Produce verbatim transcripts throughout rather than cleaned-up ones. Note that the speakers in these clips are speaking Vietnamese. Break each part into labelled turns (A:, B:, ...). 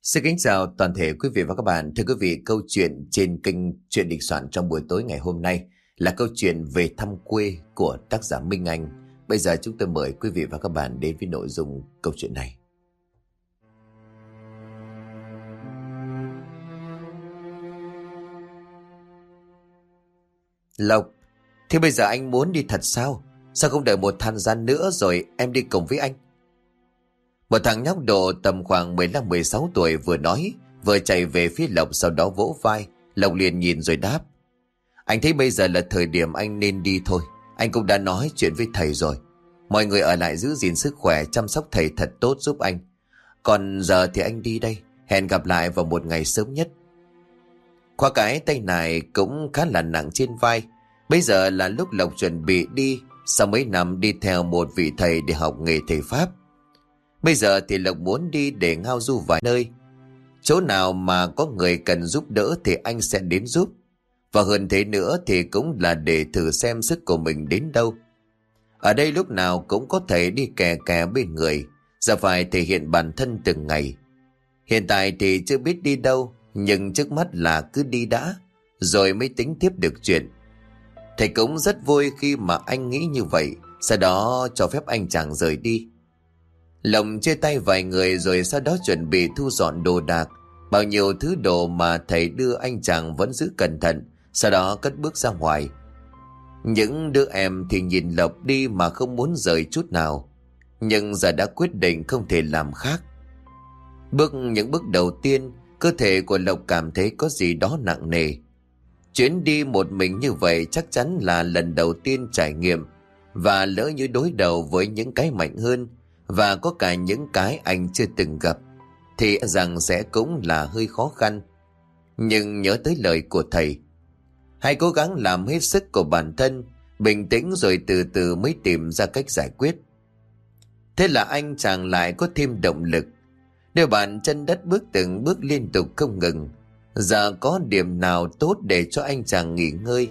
A: Xin kính chào toàn thể quý vị và các bạn. Thưa quý vị, câu chuyện trên kênh Chuyện Đình Soạn trong buổi tối ngày hôm nay là câu chuyện về thăm quê của tác giả Minh Anh. Bây giờ chúng tôi mời quý vị và các bạn đến với nội dung câu chuyện này. Lộc, thế bây giờ anh muốn đi thật sao? Sao không đợi một thời gian nữa rồi em đi cùng với anh? Một thằng nhóc độ tầm khoảng mười lăm mười sáu tuổi vừa nói, vừa chạy về phía Lộc, sau đó vỗ vai. Lộc liền nhìn rồi đáp: Anh thấy bây giờ là thời điểm anh nên đi thôi. Anh cũng đã nói chuyện với thầy rồi. Mọi người ở lại giữ gìn sức khỏe, chăm sóc thầy thật tốt giúp anh. Còn giờ thì anh đi đây. Hẹn gặp lại vào một ngày sớm nhất. Khoa cái tay này cũng khá là nặng trên vai. Bây giờ là lúc Lộc chuẩn bị đi, sau mấy năm đi theo một vị thầy để học nghề thầy Pháp. Bây giờ thì Lộc muốn đi để ngao du vài nơi. Chỗ nào mà có người cần giúp đỡ thì anh sẽ đến giúp. Và hơn thế nữa thì cũng là để thử xem sức của mình đến đâu. Ở đây lúc nào cũng có thể đi kè kè bên người, giờ phải thể hiện bản thân từng ngày. Hiện tại thì chưa biết đi đâu, nhưng trước mắt là cứ đi đã, rồi mới tính tiếp được chuyện. Thầy cũng rất vui khi mà anh nghĩ như vậy, sau đó cho phép anh chàng rời đi. Lộc chia tay vài người rồi sau đó chuẩn bị thu dọn đồ đạc. Bao nhiêu thứ đồ mà thầy đưa anh chàng vẫn giữ cẩn thận, sau đó cất bước ra ngoài. Những đứa em thì nhìn Lộc đi mà không muốn rời chút nào, nhưng giờ đã quyết định không thể làm khác. Bước những bước đầu tiên, cơ thể của Lộc cảm thấy có gì đó nặng nề. Chuyến đi một mình như vậy chắc chắn là lần đầu tiên trải nghiệm, và lỡ như đối đầu với những cái mạnh hơn và có cả những cái anh chưa từng gặp thì rằng sẽ cũng là hơi khó khăn. Nhưng nhớ tới lời của thầy, hãy cố gắng làm hết sức của bản thân, bình tĩnh rồi từ từ mới tìm ra cách giải quyết. Thế là anh chàng lại có thêm động lực. Đôi bàn chân đất bước từng bước liên tục không ngừng. Giờ có điểm nào tốt để cho anh chàng nghỉ ngơi?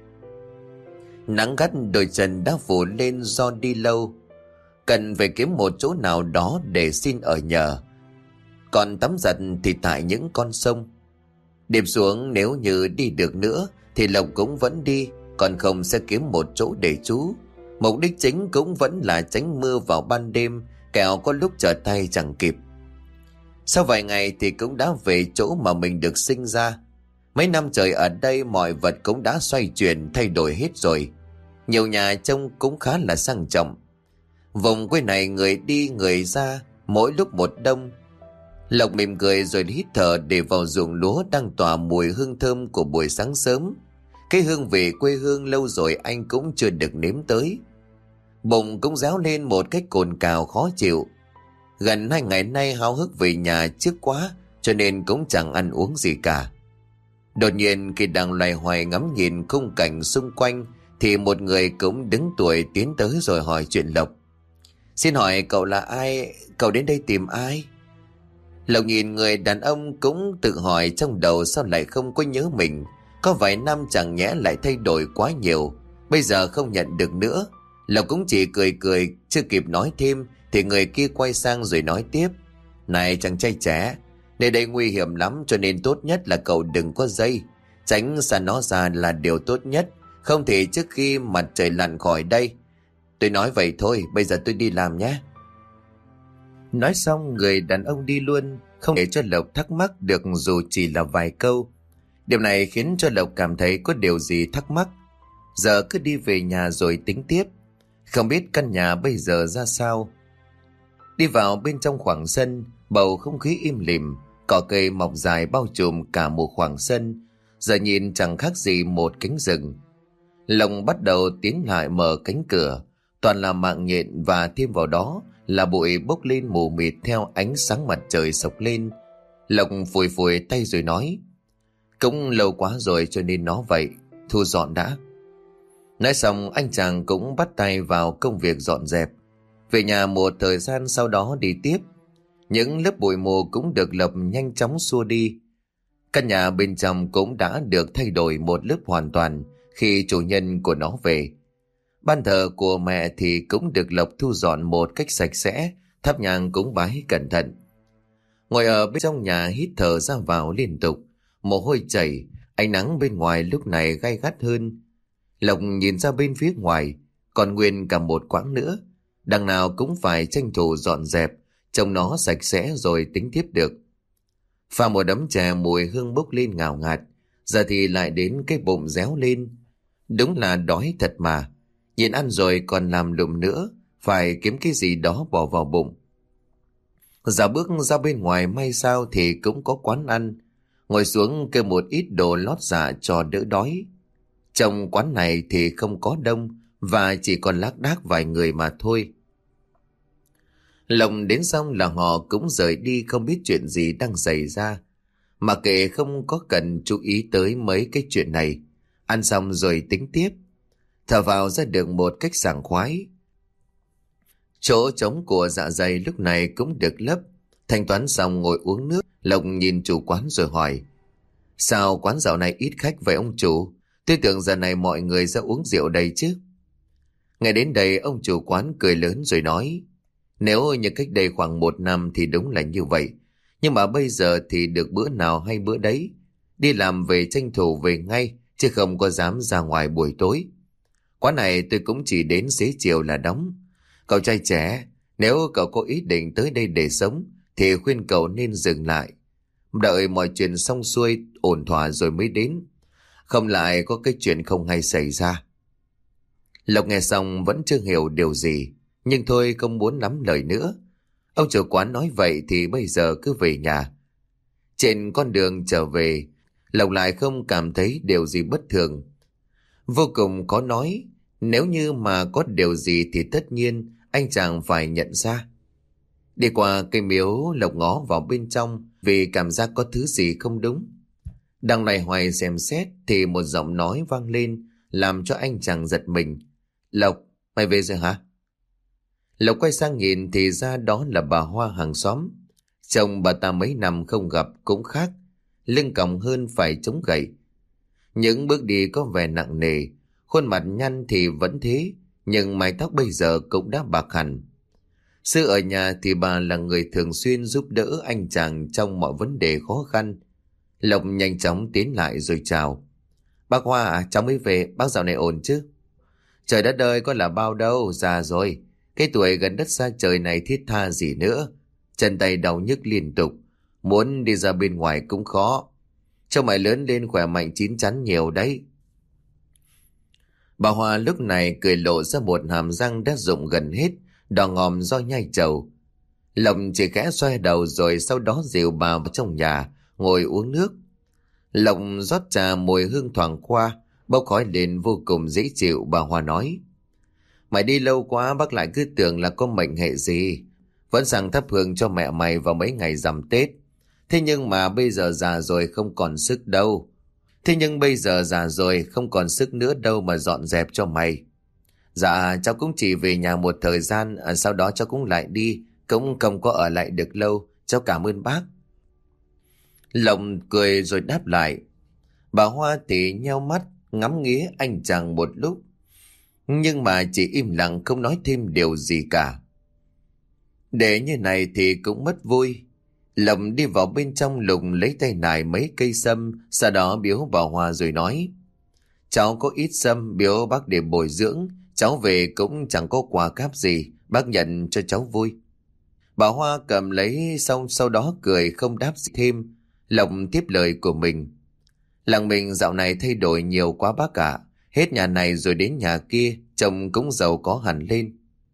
A: Nắng gắt đôi chân đã phủ lên do đi lâu, cần phải kiếm một chỗ nào đó để xin ở nhờ. Còn tắm giặt thì tại những con sông. Đêm xuống nếu như đi được nữa thì Lộc cũng vẫn đi, còn không sẽ kiếm một chỗ để trú. Mục đích chính cũng vẫn là tránh mưa vào ban đêm, kẻo có lúc trở tay chẳng kịp. Sau vài ngày thì cũng đã về chỗ mà mình được sinh ra. Mấy năm trời ở đây mọi vật cũng đã xoay chuyển thay đổi hết rồi. Nhiều nhà trông cũng khá là sang trọng. Vùng quê này người đi người ra, mỗi lúc một đông. Lộc mỉm cười rồi hít thở để vào ruộng lúa đang tỏa mùi hương thơm của buổi sáng sớm. Cái hương vị quê hương lâu rồi anh cũng chưa được nếm tới. Bụng cũng réo lên một cách cồn cào khó chịu. Gần hai ngày nay háo hức về nhà trước quá, cho nên cũng chẳng ăn uống gì cả. Đột nhiên khi đang loay hoay ngắm nhìn khung cảnh xung quanh thì một người cũng đứng tuổi tiến tới rồi hỏi chuyện Lộc. Xin hỏi cậu là ai? Cậu đến đây tìm ai? Lộc nhìn người đàn ông cũng tự hỏi trong đầu sao lại không có nhớ mình. Có vài năm chẳng nhẽ lại thay đổi quá nhiều, bây giờ không nhận được nữa. Lộc cũng chỉ cười cười, chưa kịp nói thêm thì người kia quay sang rồi nói tiếp. Này chàng trai trẻ, nơi đây nguy hiểm lắm, cho nên tốt nhất là cậu đừng có dây. Tránh xa nó ra là điều tốt nhất, không thể trước khi mặt trời lặn khỏi đây. Tôi nói vậy thôi, bây giờ tôi đi làm nhé. Nói xong người đàn ông đi luôn, không để cho Lộc thắc mắc được dù chỉ là vài câu. Điều này khiến cho Lộc cảm thấy có điều gì thắc mắc. Giờ cứ đi về nhà rồi tính tiếp. Không biết căn nhà bây giờ ra sao. Đi vào bên trong khoảng sân, bầu không khí im lìm, cỏ cây mọc dài bao trùm cả một khoảng sân, giờ nhìn chẳng khác gì một cánh rừng. Lộc bắt đầu tiến lại mở cánh cửa, toàn là mạng nhện và thêm vào đó là bụi bốc lên mù mịt theo ánh sáng mặt trời sộc lên. Lộc phủi phủi tay rồi nói, cũng lâu quá rồi cho nên nó vậy, thu dọn đã. Nói xong anh chàng cũng bắt tay vào công việc dọn dẹp. Về nhà một thời gian sau đó đi tiếp. Những lớp bụi mù cũng được Lộc nhanh chóng xua đi. Căn nhà bên trong cũng đã được thay đổi một lớp hoàn toàn khi chủ nhân của nó về. Ban thờ của mẹ thì cũng được Lộc thu dọn một cách sạch sẽ, thắp nhang cúng bái cẩn thận. Ngồi ở bên trong nhà hít thở ra vào liên tục, mồ hôi chảy, ánh nắng bên ngoài lúc này gay gắt hơn. Lộc nhìn ra bên phía ngoài, còn nguyên cả một quãng nữa, đằng nào cũng phải tranh thủ dọn dẹp, trông nó sạch sẽ rồi tính tiếp được. Pha một đấm chè mùi hương bốc lên ngào ngạt, giờ thì lại đến cái bụng réo lên. Đúng là đói thật mà, nhìn ăn rồi còn làm lụng nữa, phải kiếm cái gì đó bỏ vào bụng. Dạo bước ra bên ngoài may sao thì cũng có quán ăn, ngồi xuống kêu một ít đồ lót dạ cho đỡ đói. Trong quán này thì không có đông và chỉ còn lác đác vài người mà thôi. Lộc đến xong là họ cũng rời đi, không biết chuyện gì đang xảy ra. Mà kệ không có cần chú ý tới mấy cái chuyện này. Ăn xong rồi tính tiếp. Thở vào ra được một cách sảng khoái. Chỗ trống của dạ dày lúc này cũng được lấp. Thanh toán xong ngồi uống nước. Lộc nhìn chủ quán rồi hỏi: sao quán dạo này ít khách vậy ông chủ? Tôi tưởng giờ này mọi người ra uống rượu đây chứ. Ngày đến đây ông chủ quán cười lớn rồi nói: nếu như cách đây khoảng một năm thì đúng là như vậy. Nhưng mà bây giờ thì được bữa nào hay bữa đấy. Đi làm về tranh thủ về ngay, chứ không có dám ra ngoài buổi tối. Quán này tôi cũng chỉ đến xế chiều là đóng. Cậu trai trẻ, nếu cậu có ý định tới đây để sống thì khuyên cậu nên dừng lại. Đợi mọi chuyện xong xuôi ổn thỏa rồi mới đến. Không lại có cái chuyện không hay xảy ra. Lộc nghe xong vẫn chưa hiểu điều gì, nhưng thôi không muốn lắm lời nữa. Ông chủ quán nói vậy thì bây giờ cứ về nhà. Trên con đường trở về, Lộc lại không cảm thấy điều gì bất thường. Vô cùng khó nói, nếu như mà có điều gì thì tất nhiên anh chàng phải nhận ra. Đi qua cây miếu, Lộc ngó vào bên trong vì cảm giác có thứ gì không đúng. Đang loay hoay xem xét thì một giọng nói vang lên làm cho anh chàng giật mình. Lộc, mày về rồi hả? Lộc quay sang nhìn thì ra đó là bà Hoa hàng xóm. Chồng bà ta mấy năm không gặp cũng khác, lưng còng hơn phải chống gậy. Những bước đi có vẻ nặng nề, khuôn mặt nhăn thì vẫn thế, nhưng mái tóc bây giờ cũng đã bạc hẳn. Xưa ở nhà thì bà là người thường xuyên giúp đỡ anh chàng trong mọi vấn đề khó khăn. Lộc nhanh chóng tiến lại rồi chào. Bác Hoa à, cháu mới về, bác dạo này ổn chứ? Trời đất ơi, có là bao đâu, già rồi. Cái tuổi gần đất xa trời này thiết tha gì nữa. Chân tay đau nhức liên tục, muốn đi ra bên ngoài cũng khó. Cho mày lớn lên khỏe mạnh chín chắn nhiều đấy. Bà Hoa lúc này cười lộ ra một hàm răng đã rụng gần hết, đỏ ngòm do nhai trầu. Lộc chỉ khẽ xoay đầu rồi sau đó dìu bà vào trong nhà, ngồi uống nước. Lộc rót trà mùi hương thoảng qua, bốc khói lên vô cùng dễ chịu. Bà Hoa nói: mày đi lâu quá bác lại cứ tưởng là có mệnh hệ gì. Vẫn sang thắp hương cho mẹ mày vào mấy ngày rằm Tết. Thế nhưng mà bây giờ già rồi không còn sức đâu. Thế nhưng bây giờ già rồi không còn sức nữa đâu mà dọn dẹp cho mày. Dạ cháu cũng chỉ về nhà một thời gian, à, sau đó cháu cũng lại đi, cũng không có ở lại được lâu. Cháu cảm ơn bác. Lộc cười rồi đáp lại. Bà Hoa thì nheo mắt ngắm nghía anh chàng một lúc, nhưng mà chỉ im lặng không nói thêm điều gì cả. Để như này thì cũng mất vui. Lộc đi vào bên trong lùng lấy tay nải mấy cây sâm, sau đó biếu bà Hoa rồi nói: cháu có ít sâm biếu bác để bồi dưỡng, cháu về cũng chẳng có quà cáp gì, bác nhận cho cháu vui. Bà Hoa cầm lấy xong sau đó cười không đáp gì thêm. Lộc tiếp lời của mình: làng mình dạo này thay đổi nhiều quá bác ạ. Hết nhà này rồi đến nhà kia, chồng cũng giàu có hẳn lên.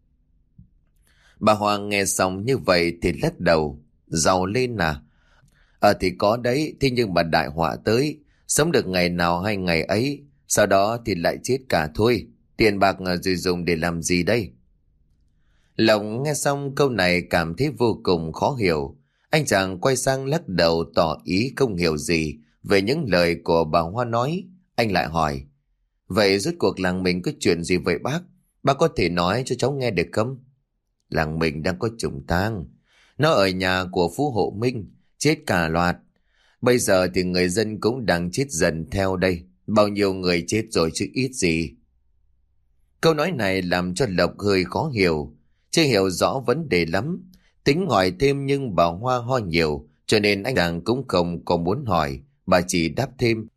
A: Bà Hoa nghe xong như vậy thì lắc đầu. Giàu lên à? Ờ thì có đấy, thế nhưng mà đại họa tới, sống được ngày nào hay ngày ấy, sau đó thì lại chết cả thôi. Tiền bạc rồi dùng để làm gì đây? Lộc nghe xong câu này cảm thấy vô cùng khó hiểu. Anh chàng quay sang lắc đầu tỏ ý không hiểu gì về những lời của bà Hoa nói. Anh lại hỏi: vậy rốt cuộc làng mình có chuyện gì vậy bác? Bác có thể nói cho cháu nghe được không? Làng mình đang có trùng tang. Nó ở nhà của Phú Hộ Minh, chết cả loạt. Bây giờ thì người dân cũng đang chết dần theo đây. Bao nhiêu người chết rồi chứ ít gì. Câu nói này làm cho Lộc hơi khó hiểu, chưa hiểu rõ vấn đề lắm. Tính hỏi thêm nhưng bà Hoa ho nhiều, cho nên anh chàng cũng không có muốn hỏi. Bà chỉ đáp thêm: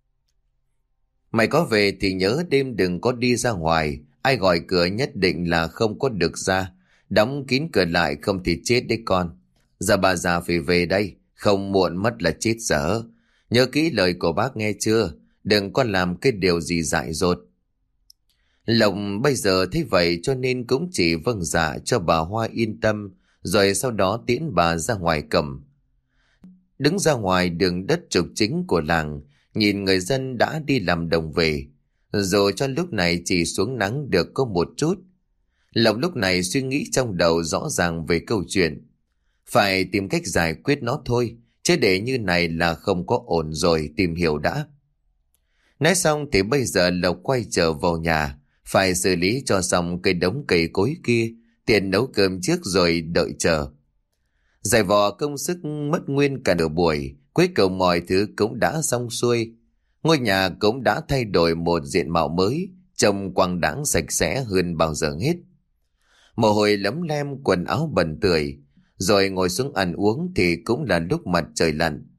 A: mày có về thì nhớ đêm đừng có đi ra ngoài. Ai gọi cửa nhất định là không có được ra. Đóng kín cửa lại không thì chết đấy con. Giờ bà già phải về đây, không muộn mất là chết dở. Nhớ kỹ lời của bác nghe chưa? Đừng có làm cái điều gì dại dột. Lộc bây giờ thấy vậy cho nên cũng chỉ vâng dạ cho bà Hoa yên tâm, rồi sau đó tiễn bà ra ngoài cầm. Đứng ra ngoài đường đất trục chính của làng, nhìn người dân đã đi làm đồng về, dù cho lúc này chỉ xuống nắng được có một chút. Lộc lúc này suy nghĩ trong đầu rõ ràng về câu chuyện. Phải tìm cách giải quyết nó thôi, chứ để như này là không có ổn rồi, tìm hiểu đã. Nói xong thì bây giờ Lộc quay trở vào nhà, phải xử lý cho xong cây đống cây cối kia, tiền nấu cơm trước rồi đợi chờ. Giải vò công sức mất nguyên cả nửa buổi, cuối cùng mọi thứ cũng đã xong xuôi. Ngôi nhà cũng đã thay đổi một diện mạo mới, trông quang đãng sạch sẽ hơn bao giờ hết. Mồ hôi lấm lem, quần áo bẩn tưởi, rồi ngồi xuống ăn uống thì cũng là lúc mặt trời lặn.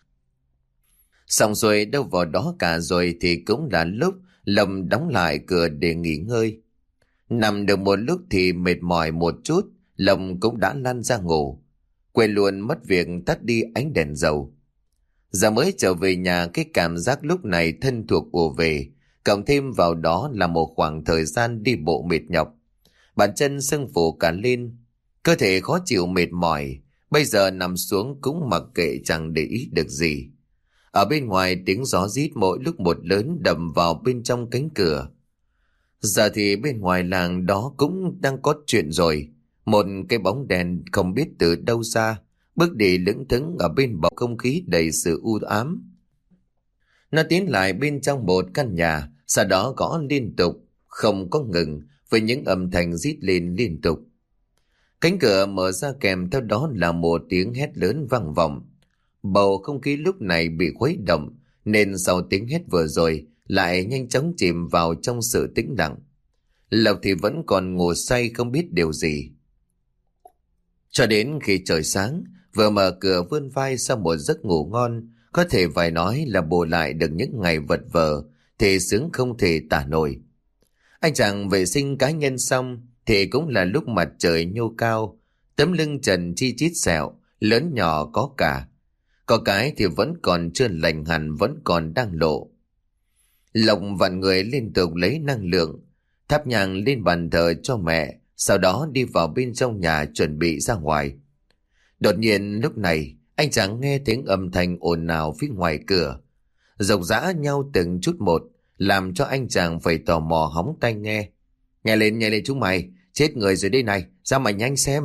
A: Xong xuôi đâu vào đó cả rồi thì cũng là lúc Lâm đóng lại cửa để nghỉ ngơi. Nằm được một lúc thì mệt mỏi một chút, Lâm cũng đã lăn ra ngủ, quên luôn mất việc tắt đi ánh đèn dầu. Giờ mới trở về nhà, cái cảm giác lúc này thân thuộc ùa về, cộng thêm vào đó là một khoảng thời gian đi bộ mệt nhọc. Bàn chân sưng phù cả lên, cơ thể khó chịu mệt mỏi, bây giờ nằm xuống cũng mặc kệ chẳng để ý được gì. Ở bên ngoài tiếng gió rít mỗi lúc một lớn đầm vào bên trong cánh cửa. Giờ thì bên ngoài làng đó cũng đang có chuyện rồi. Một cái bóng đèn không biết từ đâu ra, bước đi lững thững ở bên bầu không khí đầy sự u ám. Nó tiến lại bên trong một căn nhà, sau đó gõ liên tục, không có ngừng, với những âm thanh rít lên liên tục. Cánh cửa mở ra kèm theo đó là một tiếng hét lớn vang vọng. Bầu không khí lúc này bị khuấy động, nên sau tiếng hét vừa rồi lại nhanh chóng chìm vào trong sự tĩnh lặng. Lộc thì vẫn còn ngủ say không biết điều gì. Cho đến khi trời sáng, vừa mở cửa vươn vai sau một giấc ngủ ngon, có thể phải nói là bù lại được những ngày vật vờ, thì sướng không thể tả nổi. Anh chàng vệ sinh cá nhân xong thì cũng là lúc mặt trời nhô cao, tấm lưng trần chi chít sẹo, lớn nhỏ có cả. Có cái thì vẫn còn chưa lành hẳn, vẫn còn đang lộ. Lộc vặn người liên tục lấy năng lượng, thắp nhang lên bàn thờ cho mẹ, sau đó đi vào bên trong nhà chuẩn bị ra ngoài. Đột nhiên lúc này, anh chàng nghe tiếng âm thanh ồn ào phía ngoài cửa, rộc rã nhau từng chút một, làm cho anh chàng phải tò mò hóng tai nghe. Nghe lên, nghe lên chúng mày, chết người rồi đây này, ra mà nhanh xem.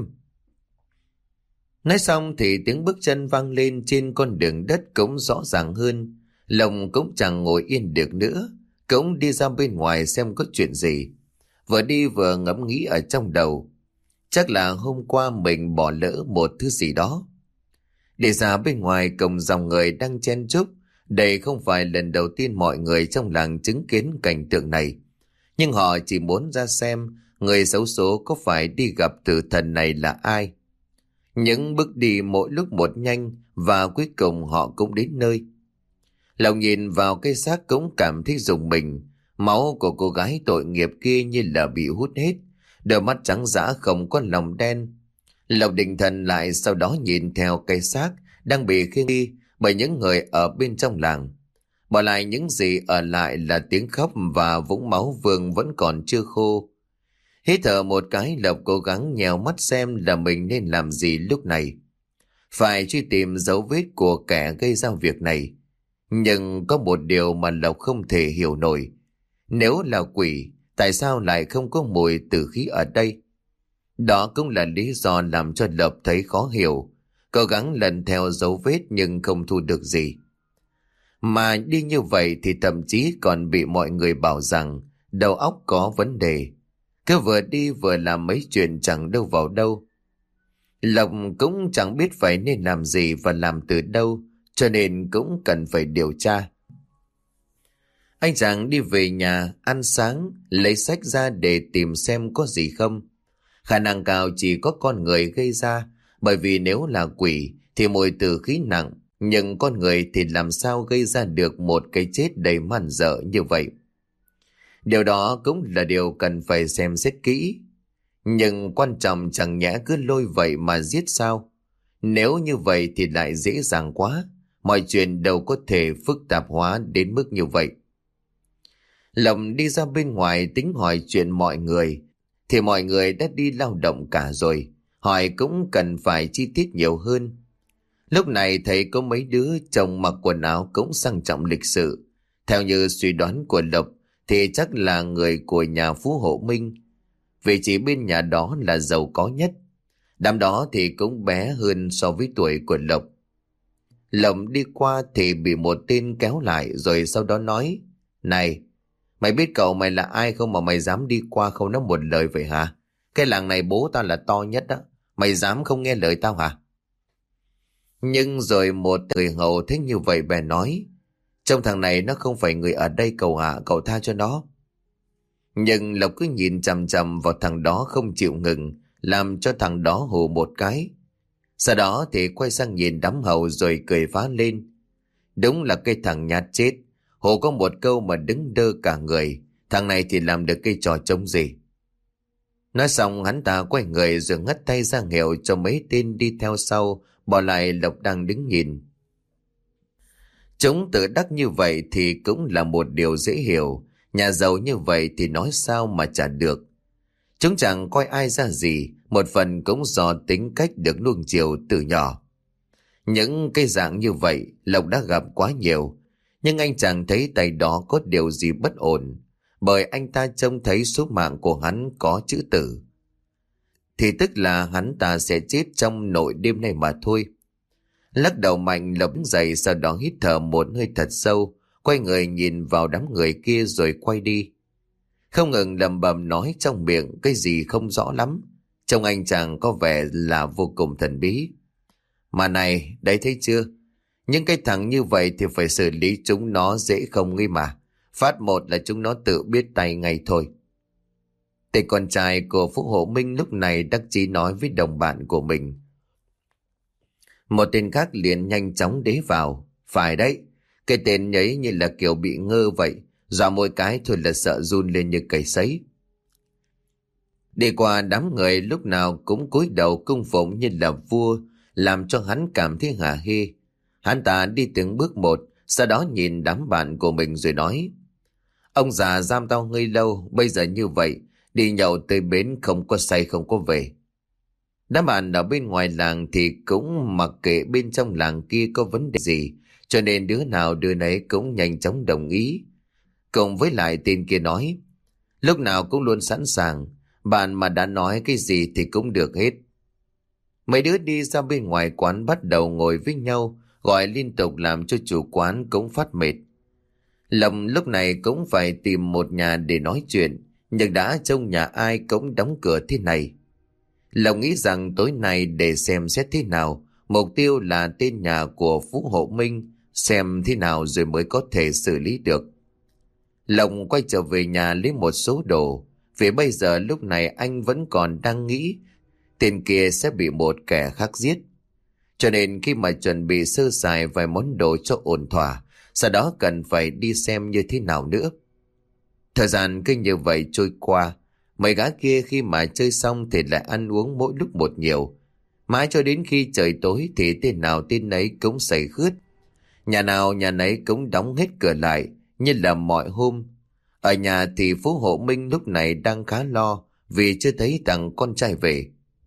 A: Nói xong thì tiếng bước chân vang lên trên con đường đất cũng rõ ràng hơn. Lòng cũng chẳng ngồi yên được nữa, cũng đi ra bên ngoài xem có chuyện gì. Vừa đi vừa ngẫm nghĩ ở trong đầu, chắc là hôm qua mình bỏ lỡ một thứ gì đó. Để ra bên ngoài cổng dòng người đang chen chúc, đây không phải lần đầu tiên mọi người trong làng chứng kiến cảnh tượng này. Nhưng họ chỉ muốn ra xem người xấu số có phải đi gặp tử thần này là ai. Những bước đi mỗi lúc một nhanh và cuối cùng họ cũng đến nơi. Lòng nhìn vào cái xác cũng cảm thấy rùng mình. Máu của cô gái tội nghiệp kia như là bị hút hết, đôi mắt trắng dã không có lòng đen. Lộc định thần lại, sau đó nhìn theo cái xác đang bị khiêng đi bởi những người ở bên trong làng. Bỏ lại những gì ở lại là tiếng khóc và vũng máu vương vẫn còn chưa khô. Hít thở một cái, Lộc cố gắng nhèo mắt xem là mình nên làm gì lúc này. Phải truy tìm dấu vết của kẻ gây ra việc này. Nhưng có một điều mà Lộc không thể hiểu nổi. Nếu là quỷ, tại sao lại không có mùi tử khí ở đây? Đó cũng là lý do làm cho Lộc thấy khó hiểu. Cố gắng lần theo dấu vết nhưng không thu được gì. Mà đi như vậy thì thậm chí còn bị mọi người bảo rằng đầu óc có vấn đề. Cứ vừa đi vừa làm mấy chuyện chẳng đâu vào đâu. Lộc cũng chẳng biết phải nên làm gì và làm từ đâu, cho nên cũng cần phải điều tra. Anh chàng đi về nhà, ăn sáng, lấy sách ra để tìm xem có gì không. Khả năng cao chỉ có con người gây ra, Bởi vì nếu là quỷ thì mùi tử khí nặng, nhưng con người thì làm sao gây ra được một cái chết đầy man dợ như vậy. Điều đó cũng là điều cần phải xem xét kỹ. Nhưng quan trọng chẳng nhẽ cứ lôi vậy mà giết sao? Nếu như vậy thì lại dễ dàng quá. Mọi chuyện đâu có thể phức tạp hóa đến mức như vậy. Lộc đi ra bên ngoài tính hỏi chuyện mọi người, thì mọi người đã đi lao động cả rồi. Hỏi cũng cần phải chi tiết nhiều hơn. Lúc này thấy có mấy đứa chồng mặc quần áo cũng sang trọng lịch sự. Theo như suy đoán của Lộc thì chắc là người của nhà Phú Hộ Minh, vì chỉ bên nhà đó là giàu có nhất. Đám đó thì cũng bé hơn so với tuổi của Lộc. Lộc đi qua thì bị một tên kéo lại, rồi sau đó nói: "Này, mày biết cậu mày là ai không mà mày dám đi qua không nói một lời vậy hả? Cái làng này bố tao là to nhất đó, mày dám không nghe lời tao hả?" Nhưng rồi một người hầu thích như vậy bèn nói: "Trông thằng này nó không phải người ở đây cậu ạ, cậu tha cho nó." Nhưng Lộc cứ nhìn chằm chằm vào thằng đó không chịu ngừng, làm cho thằng đó hù một cái. Sau đó thì quay sang nhìn đám hầu rồi cười phá lên: "Đúng là cái thằng nhát chết, hù có một câu mà đứng đơ cả người, thằng này thì làm được cái trò trống gì." Nói xong hắn ta quay người rồi ngắt tay ra hiệu cho mấy tên đi theo sau, bỏ lại Lộc đang đứng nhìn. Chúng tự đắc như vậy thì cũng là một điều dễ hiểu. Nhà giàu như vậy thì nói sao mà trả được. Chúng chẳng coi ai ra gì, một phần cũng do tính cách được nuông chiều từ nhỏ. Những cái dạng như vậy Lộc đã gặp quá nhiều, nhưng anh chẳng thấy tay đó có điều gì bất ổn, bởi anh ta trông thấy số mạng của hắn có chữ tử. Thì tức là hắn ta sẽ chết trong nội đêm này mà thôi. Lắc đầu mạnh, Lộc đứng dậy, sau đó hít thở một hơi thật sâu, quay người nhìn vào đám người kia rồi quay đi. Không ngừng lẩm bẩm nói trong miệng cái gì không rõ lắm. Trông anh chàng có vẻ là vô cùng thần bí. Mà này, đấy thấy chưa? Những cái thằng như vậy thì phải xử lý chúng nó dễ không nghi mà. Phát một là chúng nó tự biết tay ngay thôi. Tên con trai của Phú Hộ Minh lúc này đắc chí nói với đồng bạn của mình. Một tên khác liền nhanh chóng đế vào: "Phải đấy, cái tên nhấy như là kiểu bị ngơ vậy, dọa mỗi cái thôi là sợ run lên như cầy sấy." Đi qua đám người lúc nào cũng cúi đầu cung phụng như là vua, làm cho hắn cảm thấy hả hê. Hắn ta đi từng bước một, sau đó nhìn đám bạn của mình rồi nói: "Ông già giam tao ngây lâu, bây giờ như vậy, đi nhậu tới bến không có say không có về." Đám bạn ở bên ngoài làng thì cũng mặc kệ bên trong làng kia có vấn đề gì, cho nên đứa nào đứa nấy cũng nhanh chóng đồng ý. Cùng với lại tên kia nói: "Lúc nào cũng luôn sẵn sàng, bạn mà đã nói cái gì thì cũng được hết." Mấy đứa đi ra bên ngoài quán bắt đầu ngồi với nhau, gọi liên tục làm cho chủ quán cũng phát mệt. Lòng lúc này cũng phải tìm một nhà để nói chuyện, nhưng đã trông nhà ai cũng đóng cửa thế này. Lòng nghĩ rằng tối nay để xem xét thế nào, mục tiêu là tên nhà của Phú Hộ Minh, xem thế nào rồi mới có thể xử lý được. Lòng quay trở về nhà lấy một số đồ, vì bây giờ lúc này anh vẫn còn đang nghĩ tên kia sẽ bị một kẻ khác giết. Cho nên khi mà chuẩn bị sơ sài vài món đồ cho ổn thỏa, sau đó cần phải đi xem như thế nào nữa. Thời gian cứ như vậy trôi qua, mấy gã kia khi mà chơi xong thì lại ăn uống mỗi lúc một nhiều. Mãi cho đến khi trời tối thì tên nào tên nấy cũng say khướt. Nhà nào nhà nấy cũng đóng hết cửa lại như là mọi hôm. Ở nhà thì Phú Hộ Minh lúc này đang khá lo vì chưa thấy thằng con trai về.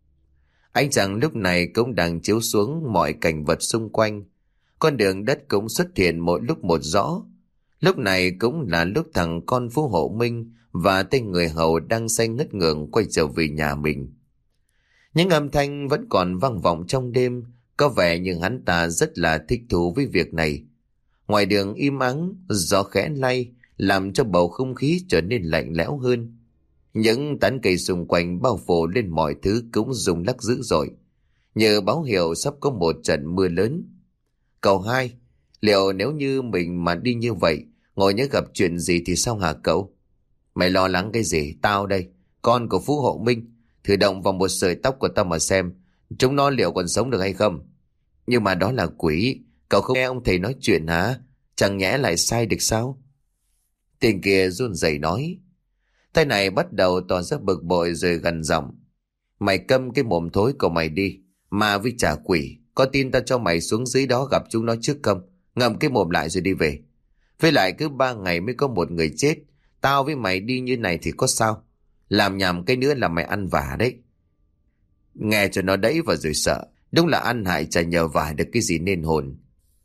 A: Ánh trăng lúc này cũng đang chiếu xuống mọi cảnh vật xung quanh. Con đường đất cũng xuất hiện mỗi lúc một rõ. Lúc này cũng là lúc thằng con Phú Hộ Minh và tên người hầu đang say ngất ngưởng quay trở về nhà mình. Những âm thanh vẫn còn vang vọng trong đêm, có vẻ như hắn ta rất là thích thú với việc này. Ngoài đường im ắng, gió khẽ lay, làm cho bầu không khí trở nên lạnh lẽo hơn. Những tán cây xung quanh bao phủ lên mọi thứ cũng rung lắc dữ dội, như báo hiệu sắp có một trận mưa lớn. Cậu hai, liệu nếu như mình mà đi như vậy, ngồi nhớ gặp chuyện gì thì sao hả cậu? Mày lo lắng cái gì? Tao đây, con của Phú Hộ Minh, thử động vào một sợi tóc của tao mà xem, Chúng nó liệu còn sống được hay không? Nhưng mà đó là quỷ. Cậu không nghe ông thầy nói chuyện hả? Chẳng nhẽ lại sai được sao? Tên kia run rẩy nói. Tay này bắt đầu tỏ ra bực bội rồi gằn giọng. Mày câm cái mồm thối của mày đi. Ma với trả quỷ. Có tin ta cho mày xuống dưới đó gặp chúng nó trước không? Ngậm cái mồm lại rồi đi về. Với lại cứ ba ngày mới có một người chết. Tao với mày đi như này thì có sao? Làm nhảm cái nữa là mày ăn vả đấy. Nghe cho nó đẫy vào rồi sợ. Đúng là ăn hại chả nhờ vả được cái gì nên hồn.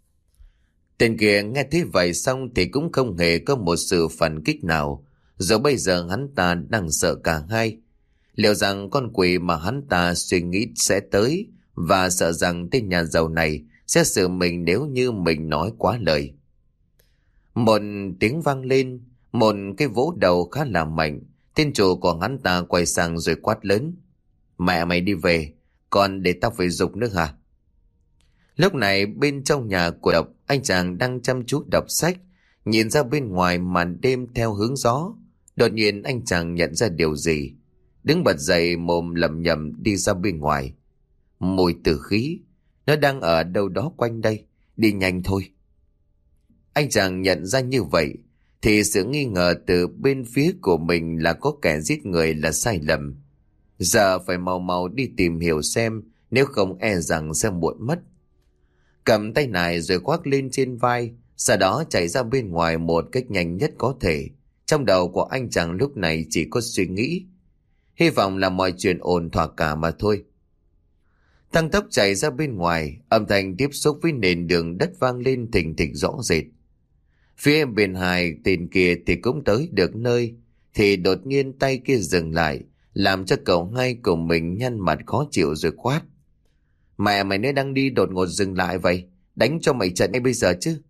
A: Tên kia nghe thấy vậy xong thì cũng không hề có một sự phản kích nào. Giờ bây giờ hắn ta đang sợ cả hai. Liệu rằng con quỷ mà hắn ta suy nghĩ sẽ tới, và sợ rằng tên nhà giàu này sẽ xử mình nếu như mình nói quá lời. Một tiếng vang lên, một cái vỗ đầu khá là mạnh. Tên chủ của hắn ta quay sang rồi quát lớn. Mẹ mày đi về, còn để tao phải giục nữa hả? Lúc này bên trong nhà của Độc, anh chàng đang chăm chú đọc sách, nhìn ra bên ngoài màn đêm theo hướng gió. Đột nhiên anh chàng nhận ra điều gì, đứng bật dậy mồm lẩm nhẩm đi ra bên ngoài. Mùi tử khí, nó đang ở đâu đó quanh đây, đi nhanh thôi. Anh chàng nhận ra như vậy thì sự nghi ngờ từ bên phía của mình là có kẻ giết người là sai lầm. Giờ phải mau mau đi tìm hiểu xem, nếu không e rằng sẽ muộn mất. Cầm tay này rồi khoác lên trên vai, sau đó chạy ra bên ngoài một cách nhanh nhất có thể. Trong đầu của anh chàng lúc này chỉ có suy nghĩ, hy vọng là mọi chuyện ổn thỏa cả mà thôi. Tăng tốc chạy ra bên ngoài, âm thanh tiếp xúc với nền đường đất vang lên thình thịch rõ rệt. Phía bên hai tên kia thì cũng tới được nơi, thì đột nhiên tay kia dừng lại, làm cho cậu hai của mình nhăn mặt khó chịu rồi quát. Mẹ mày nơi đang đi đột ngột dừng lại vậy, đánh cho mày trận ngay bây giờ chứ.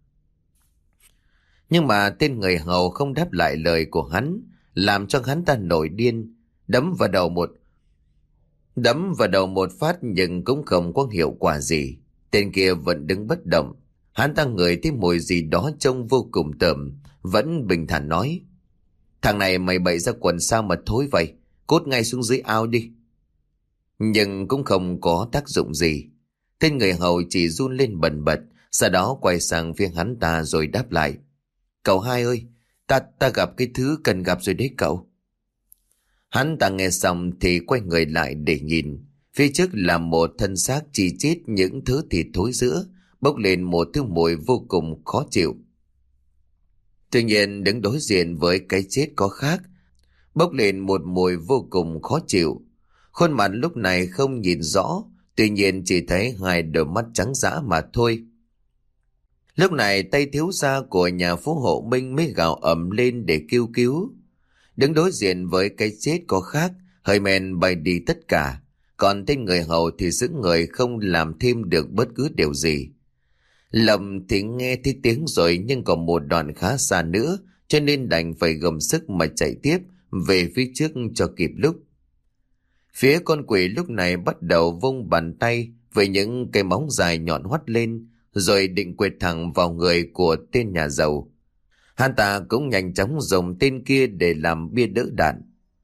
A: Nhưng mà tên người hầu không đáp lại lời của hắn, làm cho hắn ta nổi điên, đấm vào đầu một đấm vào đầu một phát nhưng cũng không có hiệu quả gì. Tên kia vẫn đứng bất động, hắn ta ngửi thấy mùi gì đó trông vô cùng tởm, vẫn bình thản nói. Thằng này mày bậy ra quần sao mà thối vậy, cút ngay xuống dưới ao đi. Nhưng cũng không có tác dụng gì. Tên người hầu chỉ run lên bần bật, sau đó quay sang phía hắn ta rồi đáp lại. Cậu hai ơi, ta ta gặp cái thứ cần gặp rồi đấy cậu. Hắn ta nghe xong thì quay người lại để nhìn. Phía trước là một thân xác chi chít những thứ thịt thối rữa, bốc lên một thứ mùi vô cùng khó chịu. Tuy nhiên đứng đối diện với cái chết có khác, bốc lên một mùi vô cùng khó chịu. Khuôn mặt lúc này không nhìn rõ, tuy nhiên chỉ thấy hai đôi mắt trắng dã mà thôi. Lúc này tay thiếu gia của nhà phú hộ Minh mới gào ầm lên để kêu cứu. Đứng đối diện với cái chết có khác, hơi men bay đi tất cả, còn tên người hầu thì giữ người không làm thêm được bất cứ điều gì. Lầm thì nghe thấy tiếng rồi, nhưng còn một đoạn khá xa nữa, cho nên đành phải gầm sức mà chạy tiếp về phía trước cho kịp lúc. Phía con quỷ lúc này bắt đầu vung bàn tay với những cây móng dài nhọn hoắt lên, rồi định quệt thẳng vào người của tên nhà giàu. Hắn ta cũng nhanh chóng dùng tên kia để làm bia đỡ đạn.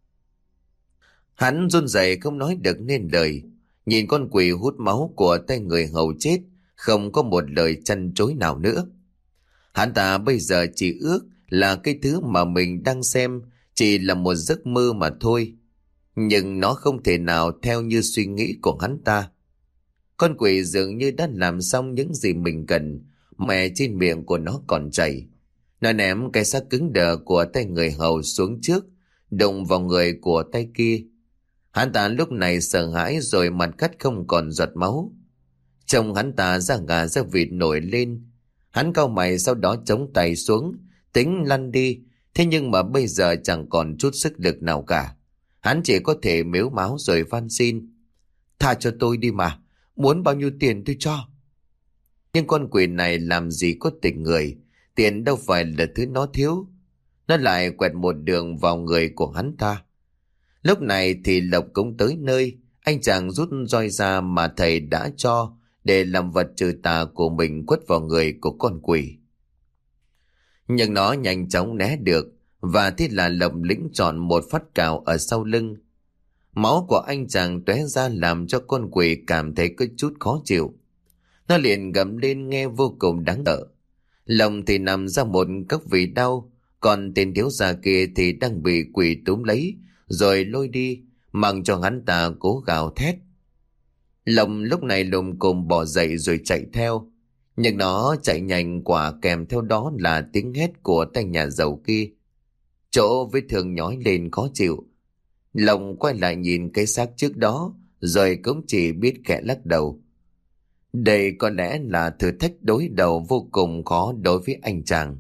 A: Hắn run rẩy không nói được nên lời, nhìn con quỷ hút máu của tay người hầu chết, không có một lời chăn chối nào nữa. Hắn ta bây giờ chỉ ước là cái thứ mà mình đang xem chỉ là một giấc mơ mà thôi. Nhưng nó không thể nào theo như suy nghĩ của hắn ta. Con quỷ dường như đã làm xong những gì mình cần, mẹ trên miệng của nó còn chảy. Nó ném cái xác cứng đờ của tay người hầu xuống trước, đụng vào người của tay kia. Hắn ta lúc này sợ hãi rồi mặt cắt không còn giọt máu. Trông hắn ta da gà da vịt nổi lên. Hắn cau mày sau đó chống tay xuống, tính lăn đi. Thế nhưng mà bây giờ chẳng còn chút sức lực nào cả. Hắn chỉ có thể mếu máo rồi van xin. Tha cho tôi đi mà, muốn bao nhiêu tiền tôi cho. Nhưng con quỷ này làm gì có tình người, tiền đâu phải là thứ nó thiếu. Nó lại quẹt một đường vào người của hắn ta. Lúc này thì Lộc cũng tới nơi. Anh chàng rút roi ra mà thầy đã cho để làm vật trừ tà của mình quất vào người của con quỷ. Nhưng nó nhanh chóng né được, và thế là Lộc lĩnh chọn một phát cào ở sau lưng. Máu của anh chàng tóe ra làm cho con quỷ cảm thấy có chút khó chịu. Nó liền gầm lên nghe vô cùng đáng sợ. Lòng thì nằm ra một góc vì đau, còn tên thiếu gia kia thì đang bị quỷ túm lấy rồi lôi đi, mặc cho hắn ta cố gào thét. Lòng lúc này lùm cồm bỏ dậy rồi chạy theo, nhưng nó chạy nhanh quả kèm theo đó là tiếng hét của tay nhà giàu kia. Chỗ vết thương nhói lên khó chịu. Lòng quay lại nhìn cái xác trước đó rồi cũng chỉ biết khẽ lắc đầu. Đây có lẽ là thử thách đối đầu vô cùng khó đối với anh chàng.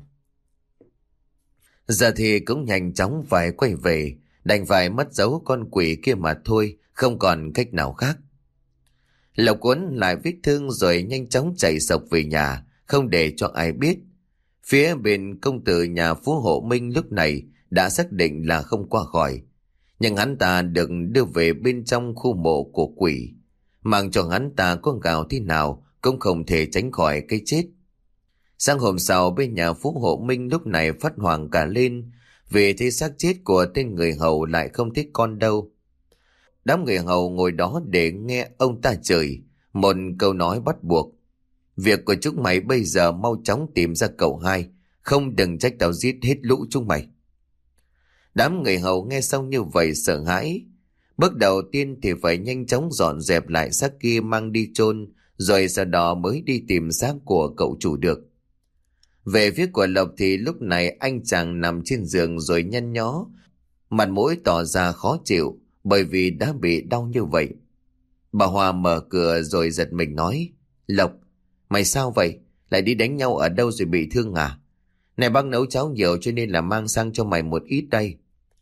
A: Giờ thì cũng nhanh chóng phải quay về, đành phải mất dấu con quỷ kia mà thôi, không còn cách nào khác. Lộc cuốn lại vết thương rồi nhanh chóng chạy sộc về nhà, không để cho ai biết. Phía bên công tử nhà Phú Hộ Minh lúc này đã xác định là không qua khỏi, nhưng hắn ta được đưa về bên trong khu mộ của quỷ, mang cho hắn ta có gào thế nào cũng không thể tránh khỏi cái chết. Sáng hôm sau, bên nhà Phú Hộ Minh lúc này phát hoảng cả lên, vì thấy xác chết của tên người hầu lại không thích con đâu. Đám người hầu ngồi đó để nghe ông ta chửi một câu nói bắt buộc: việc của chúng mày bây giờ mau chóng tìm ra cậu hai, không đừng trách tao giết hết lũ chúng mày. Đám người hầu nghe xong như vậy sợ hãi. Bước đầu tiên thì phải nhanh chóng dọn dẹp lại xác kia mang đi chôn, rồi sau đó mới đi tìm xác của cậu chủ được. Về phía của Lộc thì lúc này anh chàng nằm trên giường rồi nhăn nhó, mặt mũi tỏ ra khó chịu bởi vì đã bị đau như vậy. Bà Hoa mở cửa rồi giật mình nói: Lộc, mày sao vậy? Lại đi đánh nhau ở đâu rồi bị thương à? Này bác nấu cháo nhiều cho nên là mang sang cho mày một ít đây.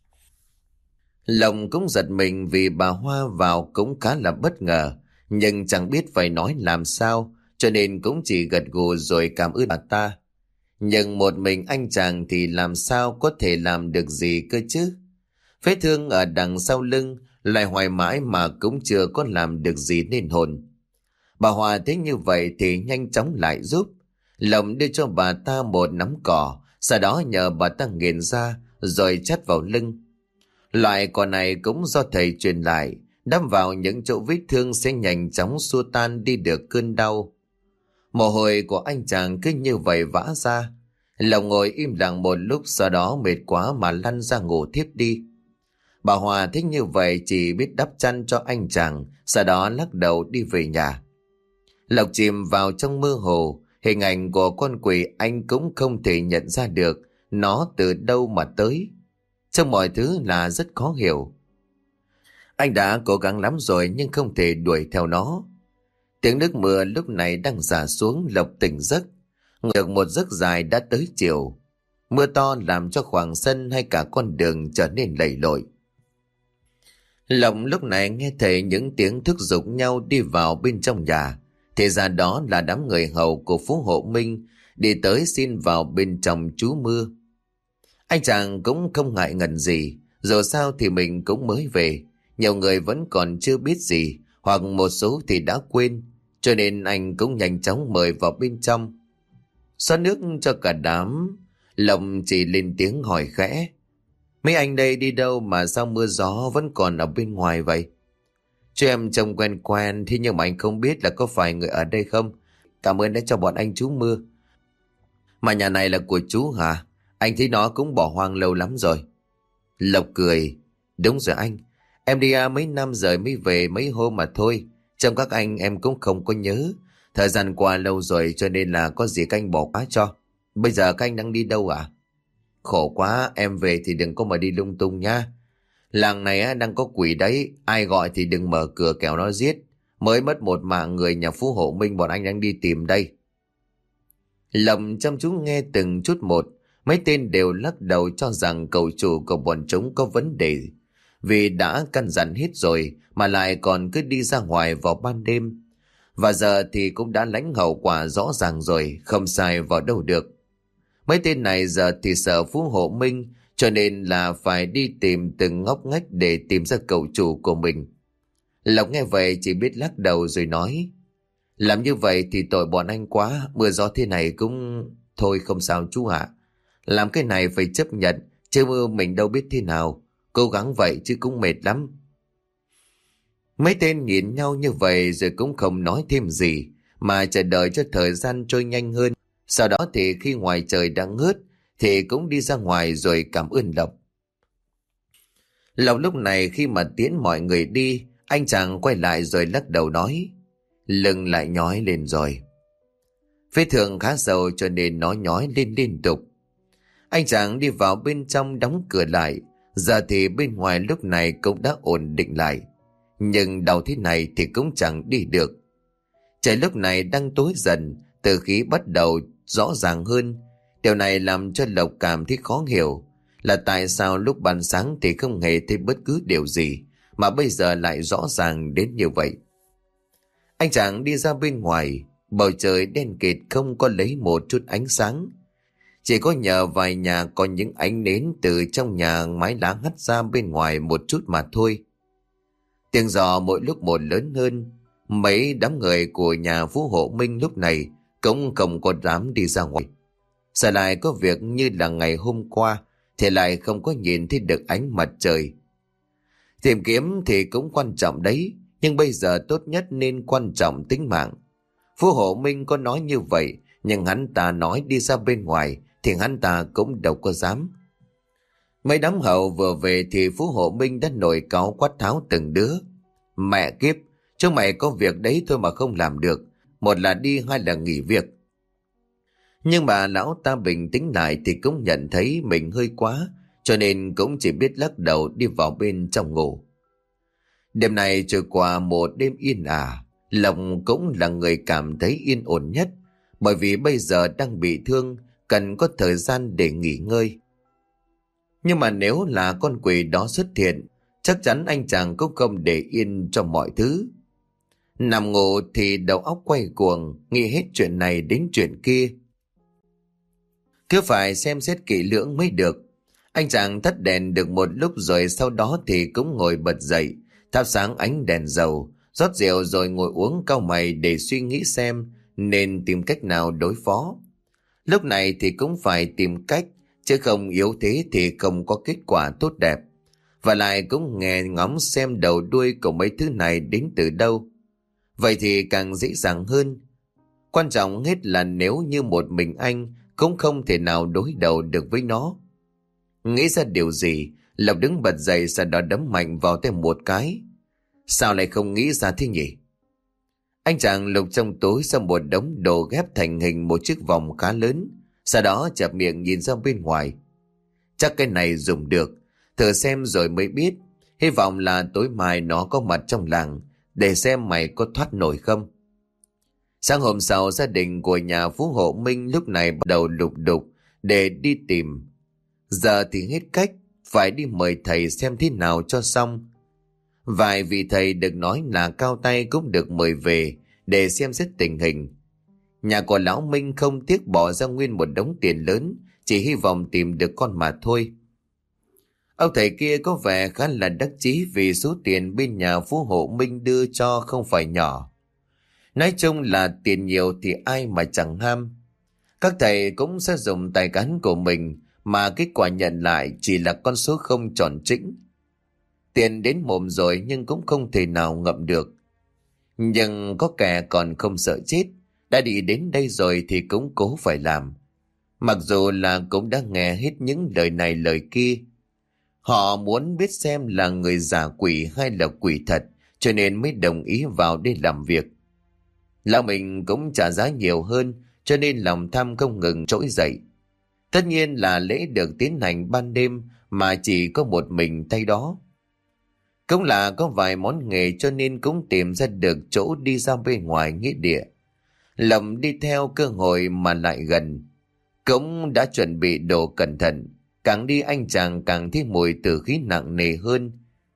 A: Lộc cũng giật mình vì bà Hoa vào cũng khá là bất ngờ, nhưng chẳng biết phải nói làm sao, cho nên cũng chỉ gật gù rồi cảm ơn bà ta. Nhưng một mình anh chàng thì làm sao có thể làm được gì cơ chứ? Vết thương ở đằng sau lưng lại hoài mãi mà cũng chưa có làm được gì nên hồn. Bà Hòa thấy như vậy thì nhanh chóng lại giúp. Lộc đưa cho bà ta một nắm cỏ, sau đó nhờ bà ta nghiền ra rồi chắt vào lưng. Loại cỏ này cũng do thầy truyền lại, đâm vào những chỗ vết thương sẽ nhanh chóng xua tan đi được cơn đau. Mồ hôi của anh chàng cứ như vậy vã ra. Lộc ngồi im lặng một lúc, sau đó mệt quá mà lăn ra ngủ thiếp đi. Bà Hòa thích như vậy chỉ biết đắp chăn cho anh chàng, sau đó lắc đầu đi về nhà. Lộc chìm vào trong mơ hồ, hình ảnh của con quỷ anh cũng không thể nhận ra được nó từ đâu mà tới. Trong mọi thứ là rất khó hiểu. Anh đã cố gắng lắm rồi nhưng không thể đuổi theo nó. Tiếng nước mưa lúc này đang rả xuống. Lộc tỉnh giấc. Ngủ được một giấc dài đã tới chiều. Mưa to làm cho khoảng sân hay cả con đường trở nên lầy lội. Lộc lúc này nghe thấy những tiếng thúc giục nhau đi vào bên trong nhà. Thì ra đó là đám người hầu của Phú Hộ Minh đi tới xin vào bên trong trú mưa. Anh chàng cũng không ngại ngần gì, dù sao thì mình cũng mới về, nhiều người vẫn còn chưa biết gì, hoặc một số thì đã quên, cho nên anh cũng nhanh chóng mời vào bên trong. Xóa nước cho cả đám, Lộc chỉ lên tiếng hỏi khẽ: mấy anh đây đi đâu mà sao mưa gió vẫn còn ở bên ngoài vậy? Cho em trông quen quen, thế nhưng mà anh không biết là có phải người ở đây không? Cảm ơn đã cho bọn anh trú mưa. Mà nhà này là của chú hả? Anh thấy nó cũng bỏ hoang lâu lắm rồi. Lộc cười: đúng rồi anh, em đi à, mấy năm rồi mới về mấy hôm mà thôi. Trong các anh em cũng không có nhớ. Thời gian qua lâu rồi cho nên là có gì các anh bỏ quá cho. Bây giờ các anh đang đi đâu à? Khổ quá, em về thì đừng có mà đi lung tung nha. Làng này á, đang có quỷ đấy, ai gọi thì đừng mở cửa kẻo nó giết. Mới mất một mạng người nhà Phú Hộ Minh bọn anh đang đi tìm đây. Lộc chăm chú nghe từng chút một. Mấy tên đều lắc đầu cho rằng cậu chủ của bọn chúng có vấn đề, vì đã căn dặn hết rồi mà lại còn cứ đi ra ngoài vào ban đêm. Và giờ thì cũng đã lãnh hậu quả rõ ràng rồi, không sai vào đâu được. Mấy tên này giờ thì sợ Phú Hộ Minh, cho nên là phải đi tìm từng ngóc ngách để tìm ra cậu chủ của mình. Lộc nghe vậy chỉ biết lắc đầu rồi nói: làm như vậy thì tội bọn anh quá, mưa gió thế này cũng... Thôi không sao chú ạ. Làm cái này phải chấp nhận, chứ mưa mình đâu biết thế nào. Cố gắng vậy chứ cũng mệt lắm. Mấy tên nhìn nhau như vậy rồi cũng không nói thêm gì, mà chờ đợi cho thời gian trôi nhanh hơn. Sau đó thì khi ngoài trời đã ngớt thì cũng đi ra ngoài rồi cảm ơn Lộc. Lộc lúc này khi mà tiễn mọi người đi, anh chàng quay lại rồi lắc đầu nói: Lưng lại nhói lên rồi. Vết thương khá sâu cho nên nó nhói lên liên tục. Anh chàng đi vào bên trong đóng cửa lại. Giờ thì bên ngoài lúc này cũng đã ổn định lại, nhưng đau thế này thì cũng chẳng đi được. Trời lúc này đang tối dần, từ khí bắt đầu rõ ràng hơn. Điều này làm cho Lộc cảm thấy khó hiểu, là tại sao lúc ban sáng thì không hề thấy bất cứ điều gì, mà bây giờ lại rõ ràng đến như vậy. Anh chàng đi ra bên ngoài, bầu trời đen kịt không có lấy một chút ánh sáng. Chỉ có nhờ vài nhà có những ánh nến từ trong nhà mái lá hắt ra bên ngoài một chút mà thôi. Tiếng gió mỗi lúc một lớn hơn. Mấy đám người của nhà Phú Hộ Minh lúc này cũng không có dám đi ra ngoài. Sợ lại có việc như là ngày hôm qua thì lại không có nhìn thấy được ánh mặt trời. Tìm kiếm thì cũng quan trọng đấy, nhưng bây giờ tốt nhất nên quan trọng tính mạng. Phú Hộ Minh có nói như vậy, nhưng hắn ta nói đi ra bên ngoài thì hắn ta cũng đâu có dám. Mấy đám hậu vừa về thì Phú Hộ Minh đã nổi cáu quát tháo từng đứa: Mẹ kiếp, chúng mày có việc đấy thôi mà không làm được, một là đi hai là nghỉ việc. Nhưng mà lão ta bình tĩnh lại thì cũng nhận thấy mình hơi quá, cho nên cũng chỉ biết lắc đầu đi vào bên trong ngủ. Đêm này trôi qua một đêm yên ả. Lộc cũng là người cảm thấy yên ổn nhất, bởi vì bây giờ đang bị thương, cần có thời gian để nghỉ ngơi. Nhưng mà nếu là con quỷ đó xuất hiện, chắc chắn anh chàng cũng không để yên cho mọi thứ. Nằm ngủ thì đầu óc quay cuồng, nghĩ hết chuyện này đến chuyện kia. Cứ phải xem xét kỹ lưỡng mới được. Anh chàng tắt đèn được một lúc rồi sau đó thì cũng ngồi bật dậy, thắp sáng ánh đèn dầu, rót rượu rồi ngồi uống cau mày để suy nghĩ xem nên tìm cách nào đối phó. Lúc này thì cũng phải tìm cách, chứ không yếu thế thì không có kết quả tốt đẹp. Và lại cũng nghe ngóng xem đầu đuôi của mấy thứ này đến từ đâu. Vậy thì càng dễ dàng hơn. Quan trọng hết là nếu như một mình anh cũng không thể nào đối đầu được với nó. Nghĩ ra điều gì, Lộc đứng bật dậy, sau đó đấm mạnh vào tay một cái. Sao lại không nghĩ ra thế nhỉ? Anh chàng lục trong túi ra một đống đồ ghép thành hình một chiếc vòng khá lớn, sau đó chẹp miệng nhìn ra bên ngoài. Chắc cái này dùng được, thử xem rồi mới biết. Hy vọng là tối mai nó có mặt trong làng, để xem mày có thoát nổi không. Sáng hôm sau, gia đình của nhà Phú Hộ Minh lúc này bắt đầu lục đục để đi tìm. Giờ thì hết cách, phải đi mời thầy xem thế nào cho xong. Vài vị thầy được nói là cao tay cũng được mời về để xem xét tình hình. Nhà của lão Minh không tiếc bỏ ra nguyên một đống tiền lớn, chỉ hy vọng tìm được con mà thôi. Ông thầy kia có vẻ khá là đắc chí vì số tiền bên nhà Phú Hộ Minh đưa cho không phải nhỏ. Nói chung là tiền nhiều thì ai mà chẳng ham. Các thầy cũng sẽ dùng tài cán của mình, mà kết quả nhận lại chỉ là con số không tròn trĩnh. Tiền đến mồm rồi nhưng cũng không thể nào ngậm được. Nhưng có kẻ còn không sợ chết, đã đi đến đây rồi thì cũng cố phải làm. Mặc dù là cũng đã nghe hết những lời này lời kia. Họ muốn biết xem là người giả quỷ hay là quỷ thật, cho nên mới đồng ý vào đây làm việc. Lão mình cũng trả giá nhiều hơn, cho nên lòng tham không ngừng trỗi dậy. Tất nhiên là lễ được tiến hành ban đêm mà chỉ có một mình tay đó. Cũng là có vài món nghề cho nên cũng tìm ra được chỗ đi ra bên ngoài nghĩa địa. Lòng đi theo cơ hội mà lại gần. Cũng đã chuẩn bị đồ cẩn thận. Càng đi anh chàng càng thấy mùi tử khí nặng nề hơn.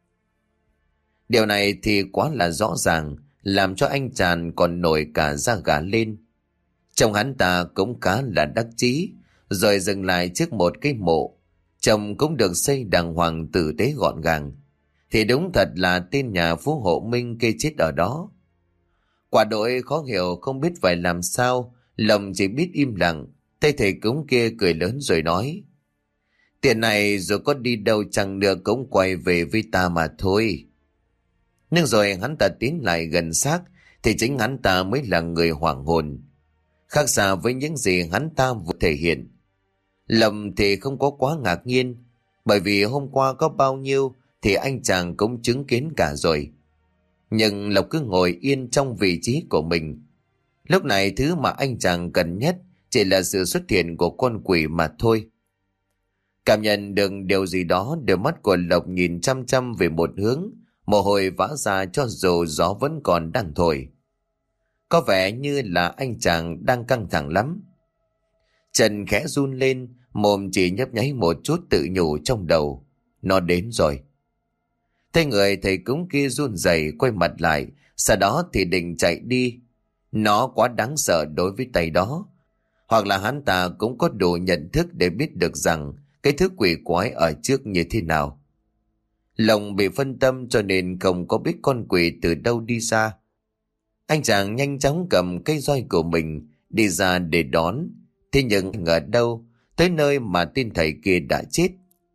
A: Điều này thì quá là rõ ràng, làm cho anh chàng còn nổi cả da gà lên. Chồng hắn ta cũng khá là đắc chí, rồi dừng lại trước một cái mộ. Chồng cũng được xây đàng hoàng tử tế gọn gàng. Thì đúng thật là tên nhà Phú Hộ Minh kê chết ở đó. Quả đội khó hiểu không biết phải làm sao, lòng chỉ biết im lặng. Thầy thầy cúng kia cười lớn rồi nói: Tiền này dù có đi đâu chăng nữa cũng quay về với ta mà thôi. Nhưng rồi hắn ta tiến lại gần xác thì chính hắn ta mới là người hoảng hồn. Khác xa với những gì hắn ta vừa thể hiện. Lâm thì không có quá ngạc nhiên, bởi vì hôm qua có bao nhiêu thì anh chàng cũng chứng kiến cả rồi. Nhưng Lộc cứ ngồi yên trong vị trí của mình. Lúc này thứ mà anh chàng cần nhất chỉ là sự xuất hiện của con quỷ mà thôi. Cảm nhận được điều gì đó, đôi mắt của Lộc nhìn chăm chăm về một hướng, mồ hôi vã ra cho dù gió vẫn còn đang thổi. Có vẻ như là anh chàng đang căng thẳng lắm. Chân khẽ run lên, mồm chỉ nhấp nháy một chút tự nhủ trong đầu. Nó đến rồi. Thấy người thầy cúng kia run rẩy quay mặt lại, sau đó thì định chạy đi. Nó quá đáng sợ đối với tay đó. Hoặc là hắn ta cũng có đủ nhận thức để biết được rằng cái thứ quỷ quái ở trước như thế nào. Lòng bị phân tâm cho nên không có biết con quỷ từ đâu đi ra. Anh chàng nhanh chóng cầm cây roi của mình đi ra để đón. Thế nhưng ở đâu, tới nơi mà tên thầy kia đã chết.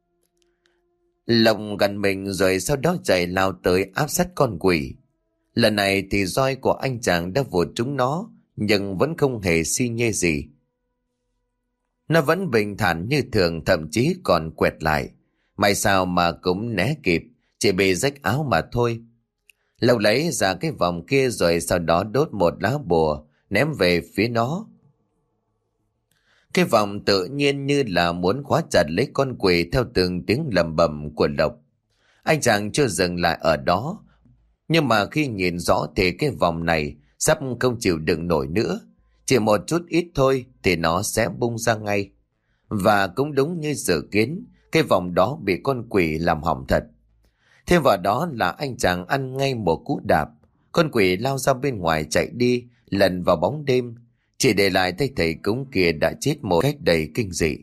A: Lòng gần mình rồi sau đó chạy lao tới áp sát con quỷ. Lần này thì roi của anh chàng đã vụt trúng nó, nhưng vẫn không hề xi nhê gì. Nó vẫn bình thản như thường, thậm chí còn quẹt lại. May sao mà cũng né kịp, chỉ bị rách áo mà thôi. Lộc lấy ra cái vòng kia rồi sau đó đốt một lá bùa, ném về phía nó. Cái vòng tự nhiên như là muốn khóa chặt lấy con quỷ theo từng tiếng lầm bầm của Lộc. Anh chàng chưa dừng lại ở đó, nhưng mà khi nhìn rõ thì cái vòng này sắp không chịu đựng nổi nữa. Chỉ một chút ít thôi thì nó sẽ bung ra ngay. Và cũng đúng như dự kiến, cái vòng đó bị con quỷ làm hỏng thật. Thêm vào đó là anh chàng ăn ngay một cú đạp. Con quỷ lao ra bên ngoài chạy đi, lần vào bóng đêm, chỉ để lại tay thầy cúng kia đã chết một cách đầy kinh dị.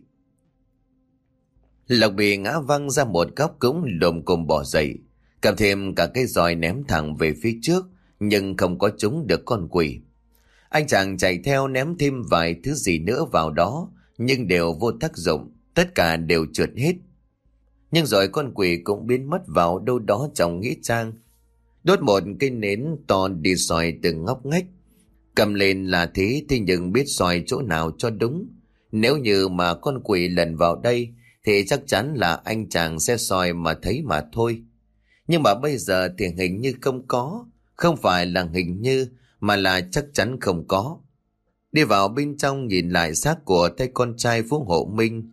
A: Lộc bị ngã văng ra một góc cũng lồm cồm bỏ dậy, cầm thêm cả cây roi ném thẳng về phía trước, nhưng không có trúng được con quỷ. Anh chàng chạy theo ném thêm vài thứ gì nữa vào đó, nhưng đều vô tác dụng, tất cả đều trượt hết. Nhưng rồi con quỷ cũng biến mất vào đâu đó trong nghĩa trang. Đốt một cây nến to đi soi từng ngóc ngách. Cầm lên là thế, thế nhưng biết soi chỗ nào cho đúng. Nếu như mà con quỷ lần vào đây thì chắc chắn là anh chàng sẽ soi mà thấy mà thôi. Nhưng mà bây giờ thì hình như không có. Không phải là hình như mà là chắc chắn không có. Đi vào bên trong nhìn lại xác của tay con trai Phú Hộ Minh.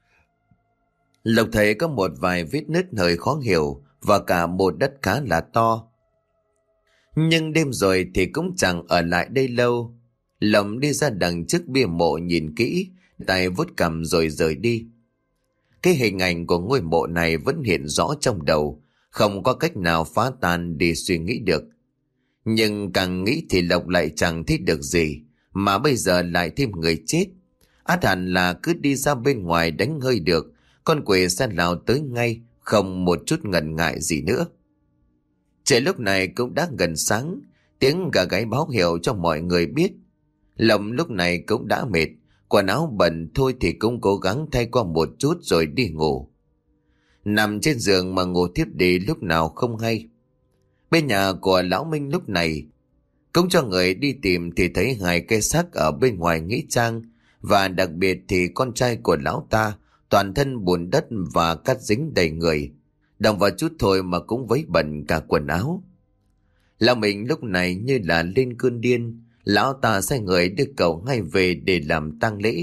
A: Lộc thấy có một vài vết nứt hơi khó hiểu và cả một đất khá là to. Nhưng đêm rồi thì cũng chẳng ở lại đây lâu. Lộc đi ra đằng trước bia mộ nhìn kỹ, tay vuốt cằm rồi rời đi. Cái hình ảnh của ngôi mộ này vẫn hiện rõ trong đầu, không có cách nào phá tan đi suy nghĩ được. Nhưng càng nghĩ thì Lộc lại chẳng thấy được gì, mà bây giờ lại thêm người chết. Át hẳn là cứ đi ra bên ngoài đánh hơi được, con quỷ sẽ lao tới ngay, không một chút ngần ngại gì nữa. Trời lúc này cũng đã gần sáng, tiếng gà gáy báo hiệu cho mọi người biết. Lộc lúc này cũng đã mệt, quần áo bẩn thôi thì cũng cố gắng thay qua một chút rồi đi ngủ. Nằm trên giường mà ngủ thiếp đi lúc nào không hay. Bên nhà của lão Minh lúc này cũng cho người đi tìm thì thấy hai cây xác ở bên ngoài nghĩa trang, và đặc biệt thì con trai của lão ta toàn thân bùn đất và cát dính đầy người, đồng vào chút thôi mà cũng vấy bẩn cả quần áo. Lão Minh lúc này như là lên cơn điên, lão ta sai người đưa cậu ngay về để làm tang lễ.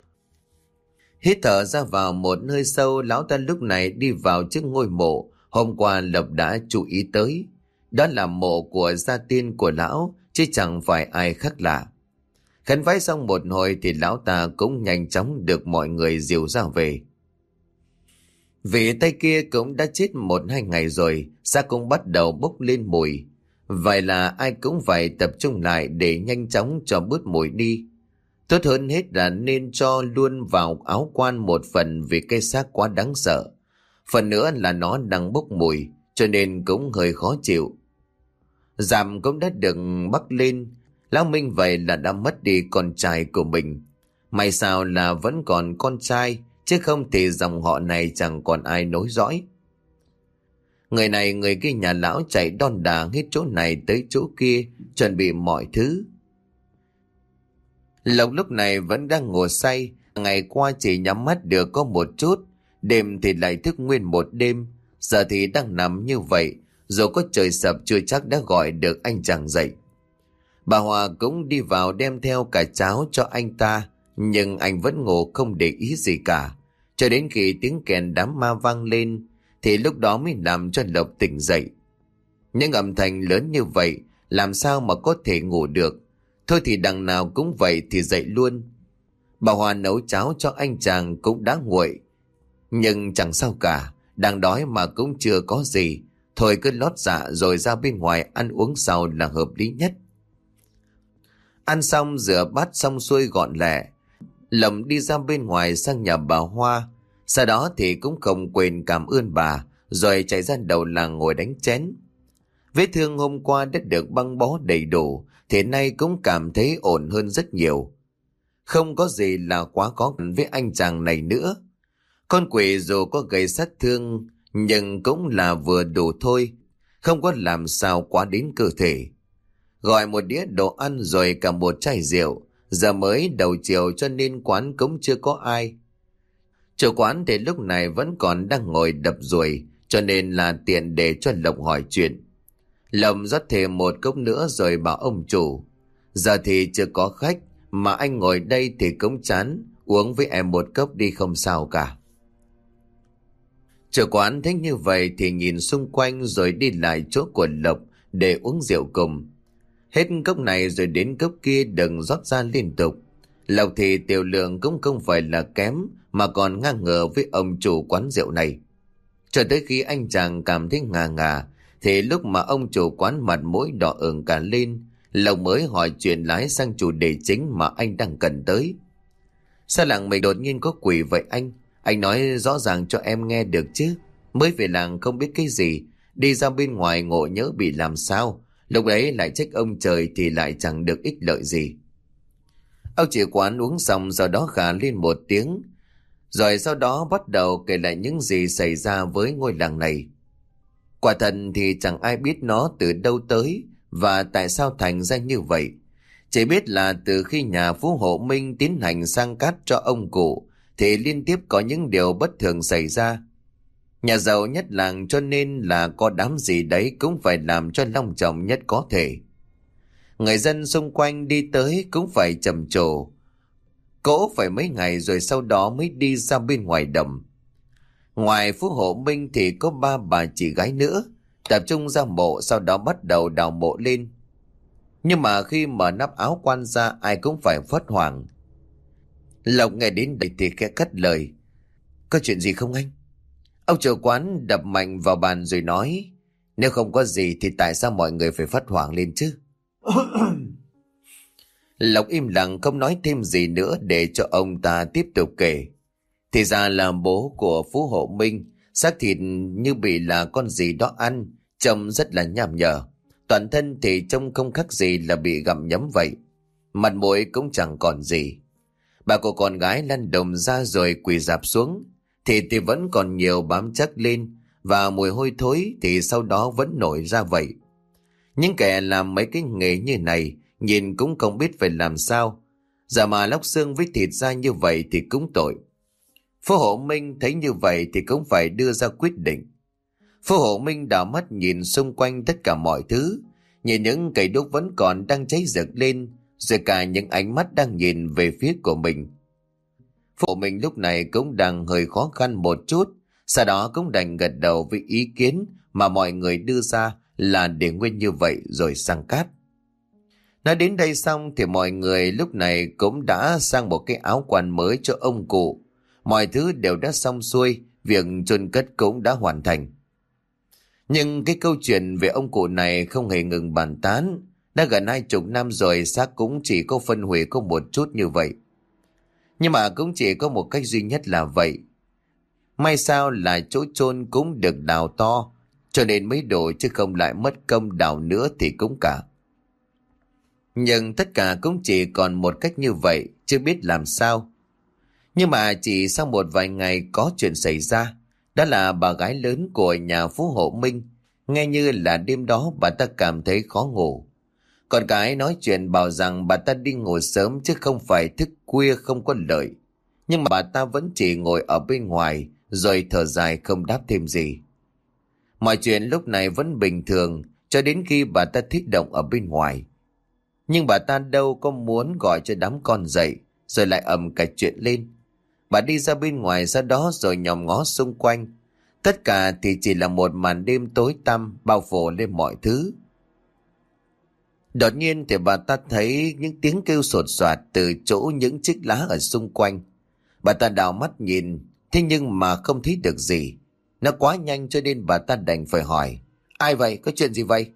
A: Hít thở ra vào một hơi sâu, lão ta lúc này đi vào trước ngôi mộ hôm qua Lộc đã chú ý tới. Đó là mộ của gia tiên của lão, chứ chẳng phải ai khác lạ. Khấn vái xong một hồi thì lão ta cũng nhanh chóng được mọi người dìu ra về. Vị tay kia cũng đã chết một hai ngày rồi, xác cũng bắt đầu bốc lên mùi. Vậy là ai cũng phải tập trung lại để nhanh chóng cho bớt mùi đi. Tốt hơn hết là nên cho luôn vào áo quan một phần vì cái xác quá đáng sợ. Phần nữa là nó đang bốc mùi, cho nên cũng hơi khó chịu. Giảm cũng đã được bắc lên. Lão Minh vậy là đã mất đi con trai của mình. May sao là vẫn còn con trai, chứ không thì dòng họ này chẳng còn ai nối dõi. Người này người kia nhà lão chạy đon đà hết chỗ này tới chỗ kia, chuẩn bị mọi thứ. Lộc lúc này vẫn đang ngủ say, ngày qua chỉ nhắm mắt được có một chút, đêm thì lại thức nguyên một đêm, giờ thì đang nằm như vậy, dù có trời sập chưa chắc đã gọi được anh chàng dậy. Bà Hòa cũng đi vào đem theo cả cháo cho anh ta, nhưng anh vẫn ngủ không để ý gì cả, cho đến khi tiếng kèn đám ma vang lên, thì lúc đó mới làm cho Lộc tỉnh dậy. Những âm thanh lớn như vậy, làm sao mà có thể ngủ được, thôi thì đằng nào cũng vậy thì dậy luôn. Bà Hòa nấu cháo cho anh chàng cũng đã nguội, nhưng chẳng sao cả, đang đói mà cũng chưa có gì, thôi cứ lót dạ rồi ra bên ngoài ăn uống sau là hợp lý nhất. Ăn xong rửa bát xong xuôi gọn lẹ, Lộc đi ra bên ngoài sang nhà bà Hoa, sau đó thì cũng không quên cảm ơn bà, rồi chạy ra đầu làng ngồi đánh chén. Vết thương hôm qua đã được băng bó đầy đủ, thì nay cũng cảm thấy ổn hơn rất nhiều. Không có gì là quá khó khăn với anh chàng này nữa. Con quỷ dù có gây sát thương, nhưng cũng là vừa đủ thôi, không có làm sao quá đến cơ thể. Gọi một đĩa đồ ăn rồi cả một chai rượu, giờ mới đầu chiều cho nên quán cũng chưa có ai. Chủ quán thì lúc này vẫn còn đang ngồi đập ruồi, cho nên là tiện để cho Lộc hỏi chuyện. Lộc rót thêm một cốc nữa rồi bảo ông chủ, giờ thì chưa có khách, mà anh ngồi đây thì cũng chán, uống với em một cốc đi không sao cả. Chủ quán thấy như vậy thì nhìn xung quanh rồi đi lại chỗ của Lộc để uống rượu cùng. Hết cốc này rồi đến cốc kia đừng rót ra liên tục. Lộc thì tiểu lượng cũng không phải là kém, mà còn ngang ngờ với ông chủ quán rượu này. Cho tới khi anh chàng cảm thấy ngà ngà, thì lúc mà ông chủ quán mặt mũi đỏ ửng cả lên, Lộc mới hỏi chuyện lái sang chủ đề chính mà anh đang cần tới. Sao làng mình đột nhiên có quỷ vậy anh? Anh nói rõ ràng cho em nghe được chứ. Mới về làng không biết cái gì, đi ra bên ngoài ngộ nhỡ bị làm sao, lúc đấy lại trách ông trời thì lại chẳng được ích lợi gì. Ông chủ quán uống xong sau đó khà lên một tiếng, rồi sau đó bắt đầu kể lại những gì xảy ra với ngôi làng này. Quả thật thì chẳng ai biết nó từ đâu tới và tại sao thành ra như vậy. Chỉ biết là từ khi nhà Phú Hộ Minh tiến hành sang cát cho ông cụ thì liên tiếp có những điều bất thường xảy ra. Nhà giàu nhất làng cho nên là có đám gì đấy cũng phải làm cho long trọng nhất có thể. Người dân xung quanh đi tới cũng phải trầm trồ. Cỗ phải mấy ngày rồi sau đó mới đi ra bên ngoài đầm. Ngoài Phú Hộ Minh thì có ba bà chị gái nữa, tập trung ra mộ sau đó bắt đầu đào mộ lên. Nhưng mà khi mở nắp áo quan ra ai cũng phải phớt hoảng. Lộc nghe đến đây thì khẽ cất lời. Có chuyện gì không anh? Ông chủ quán đập mạnh vào bàn rồi nói, nếu không có gì thì tại sao mọi người phải phớt hoảng lên chứ? Lộc im lặng không nói thêm gì nữa để cho ông ta tiếp tục kể. Thì ra là bố của Phú Hộ Minh, xác thịt như bị là con gì đó ăn, trông rất là nham nhở. Toàn thân thì trông không khác gì là bị gặm nhấm vậy. Mặt mũi cũng chẳng còn gì. Bà của con gái lăn đồng ra rồi quỳ rạp xuống. Thịt thì vẫn còn nhiều bám chắc lên, và mùi hôi thối thì sau đó vẫn nổi ra vậy. Những kẻ làm mấy cái nghề như này nhìn cũng không biết phải làm sao. Giờ mà lóc xương với thịt ra như vậy thì cũng tội. Phú Hộ Minh thấy như vậy thì cũng phải đưa ra quyết định. Phú Hộ Minh đảo mắt nhìn xung quanh tất cả mọi thứ, nhìn những cây đuốc vẫn còn đang cháy rực lên, rồi cả những ánh mắt đang nhìn về phía của mình. Phú Hộ Minh lúc này cũng đang hơi khó khăn một chút, sau đó cũng đành gật đầu với ý kiến mà mọi người đưa ra là để nguyên như vậy rồi sang cát. Nói đến đây xong thì mọi người lúc này cũng đã sang một cái áo quan mới cho ông cụ. Mọi thứ đều đã xong xuôi, việc chôn cất cũng đã hoàn thành. Nhưng cái câu chuyện về ông cụ này không hề ngừng bàn tán. Đã gần hai chục năm rồi xác cũng chỉ có phân hủy có một chút như vậy. Nhưng mà cũng chỉ có một cách duy nhất là vậy. May sao là chỗ chôn cũng được đào to, cho nên mới đổ chứ không lại mất công đào nữa thì cũng cả. Nhưng tất cả cũng chỉ còn một cách như vậy, chưa biết làm sao. Nhưng mà chỉ sau một vài ngày có chuyện xảy ra, Đó là bà gái lớn của nhà Phú Hộ Minh. Nghe như là đêm đó bà ta cảm thấy khó ngủ. Con cái nói chuyện bảo rằng bà ta đi ngủ sớm chứ không phải thức khuya không có lợi. Nhưng mà bà ta vẫn chỉ ngồi ở bên ngoài rồi thở dài không đáp thêm gì. Mọi chuyện lúc này vẫn bình thường cho đến khi bà ta thích động ở bên ngoài. Nhưng bà ta đâu có muốn gọi cho đám con dậy rồi lại ầm cả chuyện lên. Bà đi ra bên ngoài sau đó rồi nhòm ngó xung quanh. Tất cả thì chỉ là một màn đêm tối tăm bao phủ lên mọi thứ. Đột nhiên thì bà ta thấy những tiếng kêu sột soạt từ chỗ những chiếc lá ở xung quanh. Bà ta đảo mắt nhìn, thế nhưng mà không thấy được gì. Nó quá nhanh cho nên bà ta đành phải hỏi: ai vậy? Có chuyện gì vậy?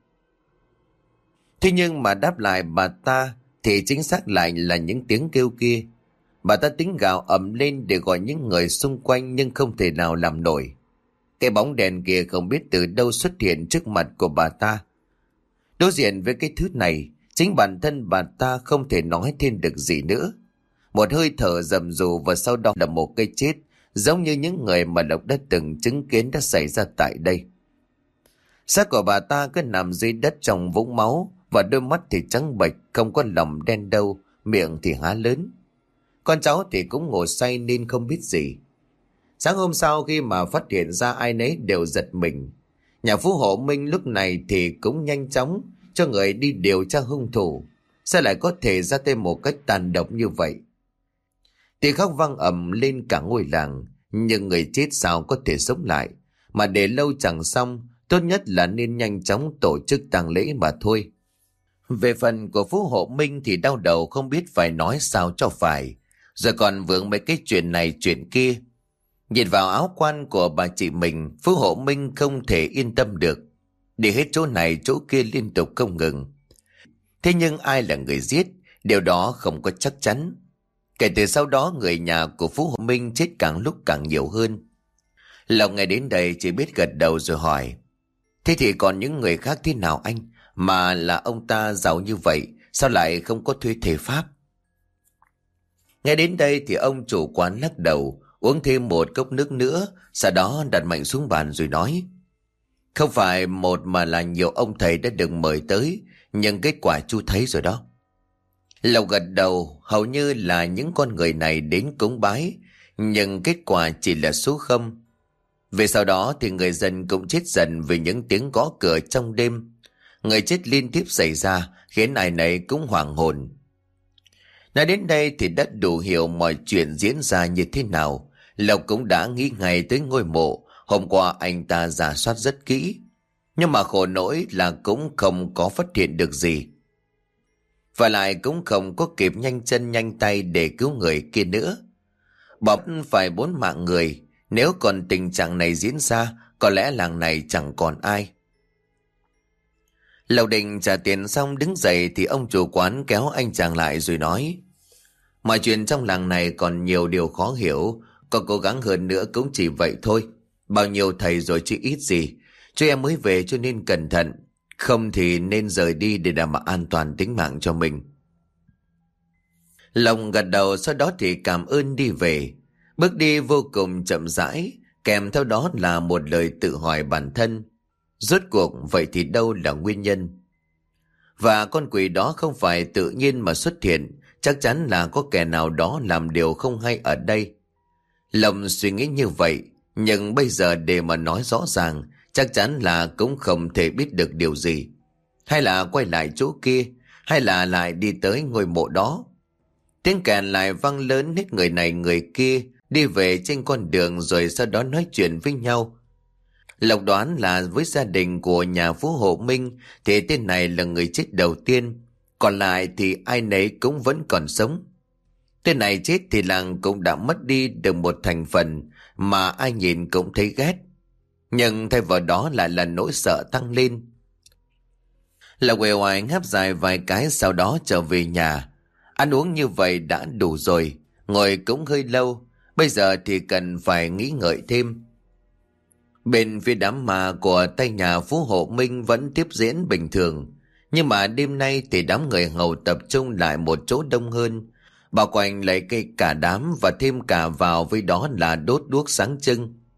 A: Thế nhưng mà đáp lại bà ta thì chính xác lại là những tiếng kêu kia. Bà ta tính gào ầm lên để gọi những người xung quanh nhưng không thể nào làm nổi. Cái bóng đèn kia không biết từ đâu xuất hiện trước mặt của bà ta. Đối diện với cái thứ này, chính bản thân bà ta không thể nói thêm được gì nữa. Một hơi thở rầm rù và sau đó là một cái chết, giống như những người mà Lộc đã từng chứng kiến đã xảy ra tại đây. Xác của bà ta cứ nằm dưới đất trong vũng máu và đôi mắt thì trắng bệch, không có lòng đen đâu, miệng thì há lớn. Con cháu thì cũng ngủ say nên không biết gì. Sáng hôm sau khi mà phát hiện ra ai nấy đều giật mình. Nhà Phú Hộ Minh lúc này thì cũng nhanh chóng cho người đi điều tra hung thủ. Sao lại có thể ra tay một cách tàn độc như vậy? Tiếng khóc vang ầm lên cả ngôi làng, nhưng người chết sao có thể sống lại? Mà để lâu chẳng xong, tốt nhất là nên nhanh chóng tổ chức tang lễ mà thôi. Về phần của Phú Hộ Minh thì đau đầu không biết phải nói sao cho phải, rồi còn vướng mấy cái chuyện này chuyện kia. Nhìn vào áo quan của bà chị mình, Phú Hộ Minh không thể yên tâm được. Đi hết chỗ này chỗ kia liên tục không ngừng. Thế nhưng ai là người giết, điều đó không có chắc chắn. Kể từ sau đó người nhà của Phú Hộ Minh chết càng lúc càng nhiều hơn. Lộc nghe đến đây chỉ biết gật đầu rồi hỏi: thế thì còn những người khác thế nào anh? Mà là ông ta giàu như vậy, sao lại không có thuê thầy pháp? Nghe đến đây thì ông chủ quán lắc đầu, uống thêm một cốc nước nữa, sau đó đặt mạnh xuống bàn rồi nói: không phải một mà là nhiều ông thầy đã được mời tới, nhưng kết quả chú thấy rồi đó. Lộc gật đầu, hầu như là những con người này đến cúng bái, nhưng kết quả chỉ là số không. Về sau đó thì người dân cũng chết dần vì những tiếng gõ cửa trong đêm. Người chết liên tiếp xảy ra khiến ai nấy cũng hoảng hồn. Nói đến đây thì đã đủ hiểu mọi chuyện diễn ra như thế nào. Lộc cũng đã nghĩ ngay tới ngôi mộ. Hôm qua anh ta rà soát rất kỹ, nhưng mà khổ nỗi là cũng không có phát hiện được gì. Và lại cũng không có kịp nhanh chân nhanh tay để cứu người kia nữa. Bọc phải bốn mạng người. Nếu còn tình trạng này diễn ra, có lẽ làng này chẳng còn ai. Lộc Định trả tiền xong đứng dậy thì ông chủ quán kéo anh chàng lại rồi nói: mọi chuyện trong làng này còn nhiều điều khó hiểu, có cố gắng hơn nữa cũng chỉ vậy thôi. Bao nhiêu thầy rồi chứ ít gì. Chú em mới về cho nên cẩn thận, không thì nên rời đi để đảm bảo an toàn tính mạng cho mình. Lộc gật đầu, sau đó thì cảm ơn đi về. Bước đi vô cùng chậm rãi, kèm theo đó là một lời tự hỏi bản thân: rốt cuộc vậy thì đâu là nguyên nhân? Và con quỷ đó không phải tự nhiên mà xuất hiện, chắc chắn là có kẻ nào đó làm điều không hay ở đây. Lòng suy nghĩ như vậy, nhưng bây giờ để mà nói rõ ràng, chắc chắn là cũng không thể biết được điều gì. Hay là quay lại chỗ kia, hay là lại đi tới ngôi mộ đó. Tiếng kèn lại vang lớn, hết người này người kia đi về trên con đường rồi sau đó nói chuyện với nhau. Lộc đoán là với gia đình của nhà Phú Hộ Minh thì tên này là người chết đầu tiên, còn lại thì ai nấy cũng vẫn còn sống. Tên này chết thì làng cũng đã mất đi được một thành phần mà ai nhìn cũng thấy ghét, nhưng thay vào đó lại là nỗi sợ tăng lên. Lộc uể oải ngáp dài vài cái, sau đó trở về nhà. Ăn uống như vậy đã đủ rồi, ngồi cũng hơi lâu, bây giờ thì cần phải nghĩ ngợi thêm. Bên phía đám ma của tay nhà Phú Hộ Minh vẫn tiếp diễn bình thường, nhưng mà đêm nay thì đám người hầu tập trung lại một chỗ đông hơn, bao quanh lấy cây cả đám và thêm cả vào với đó là đốt đuốc sáng trưng.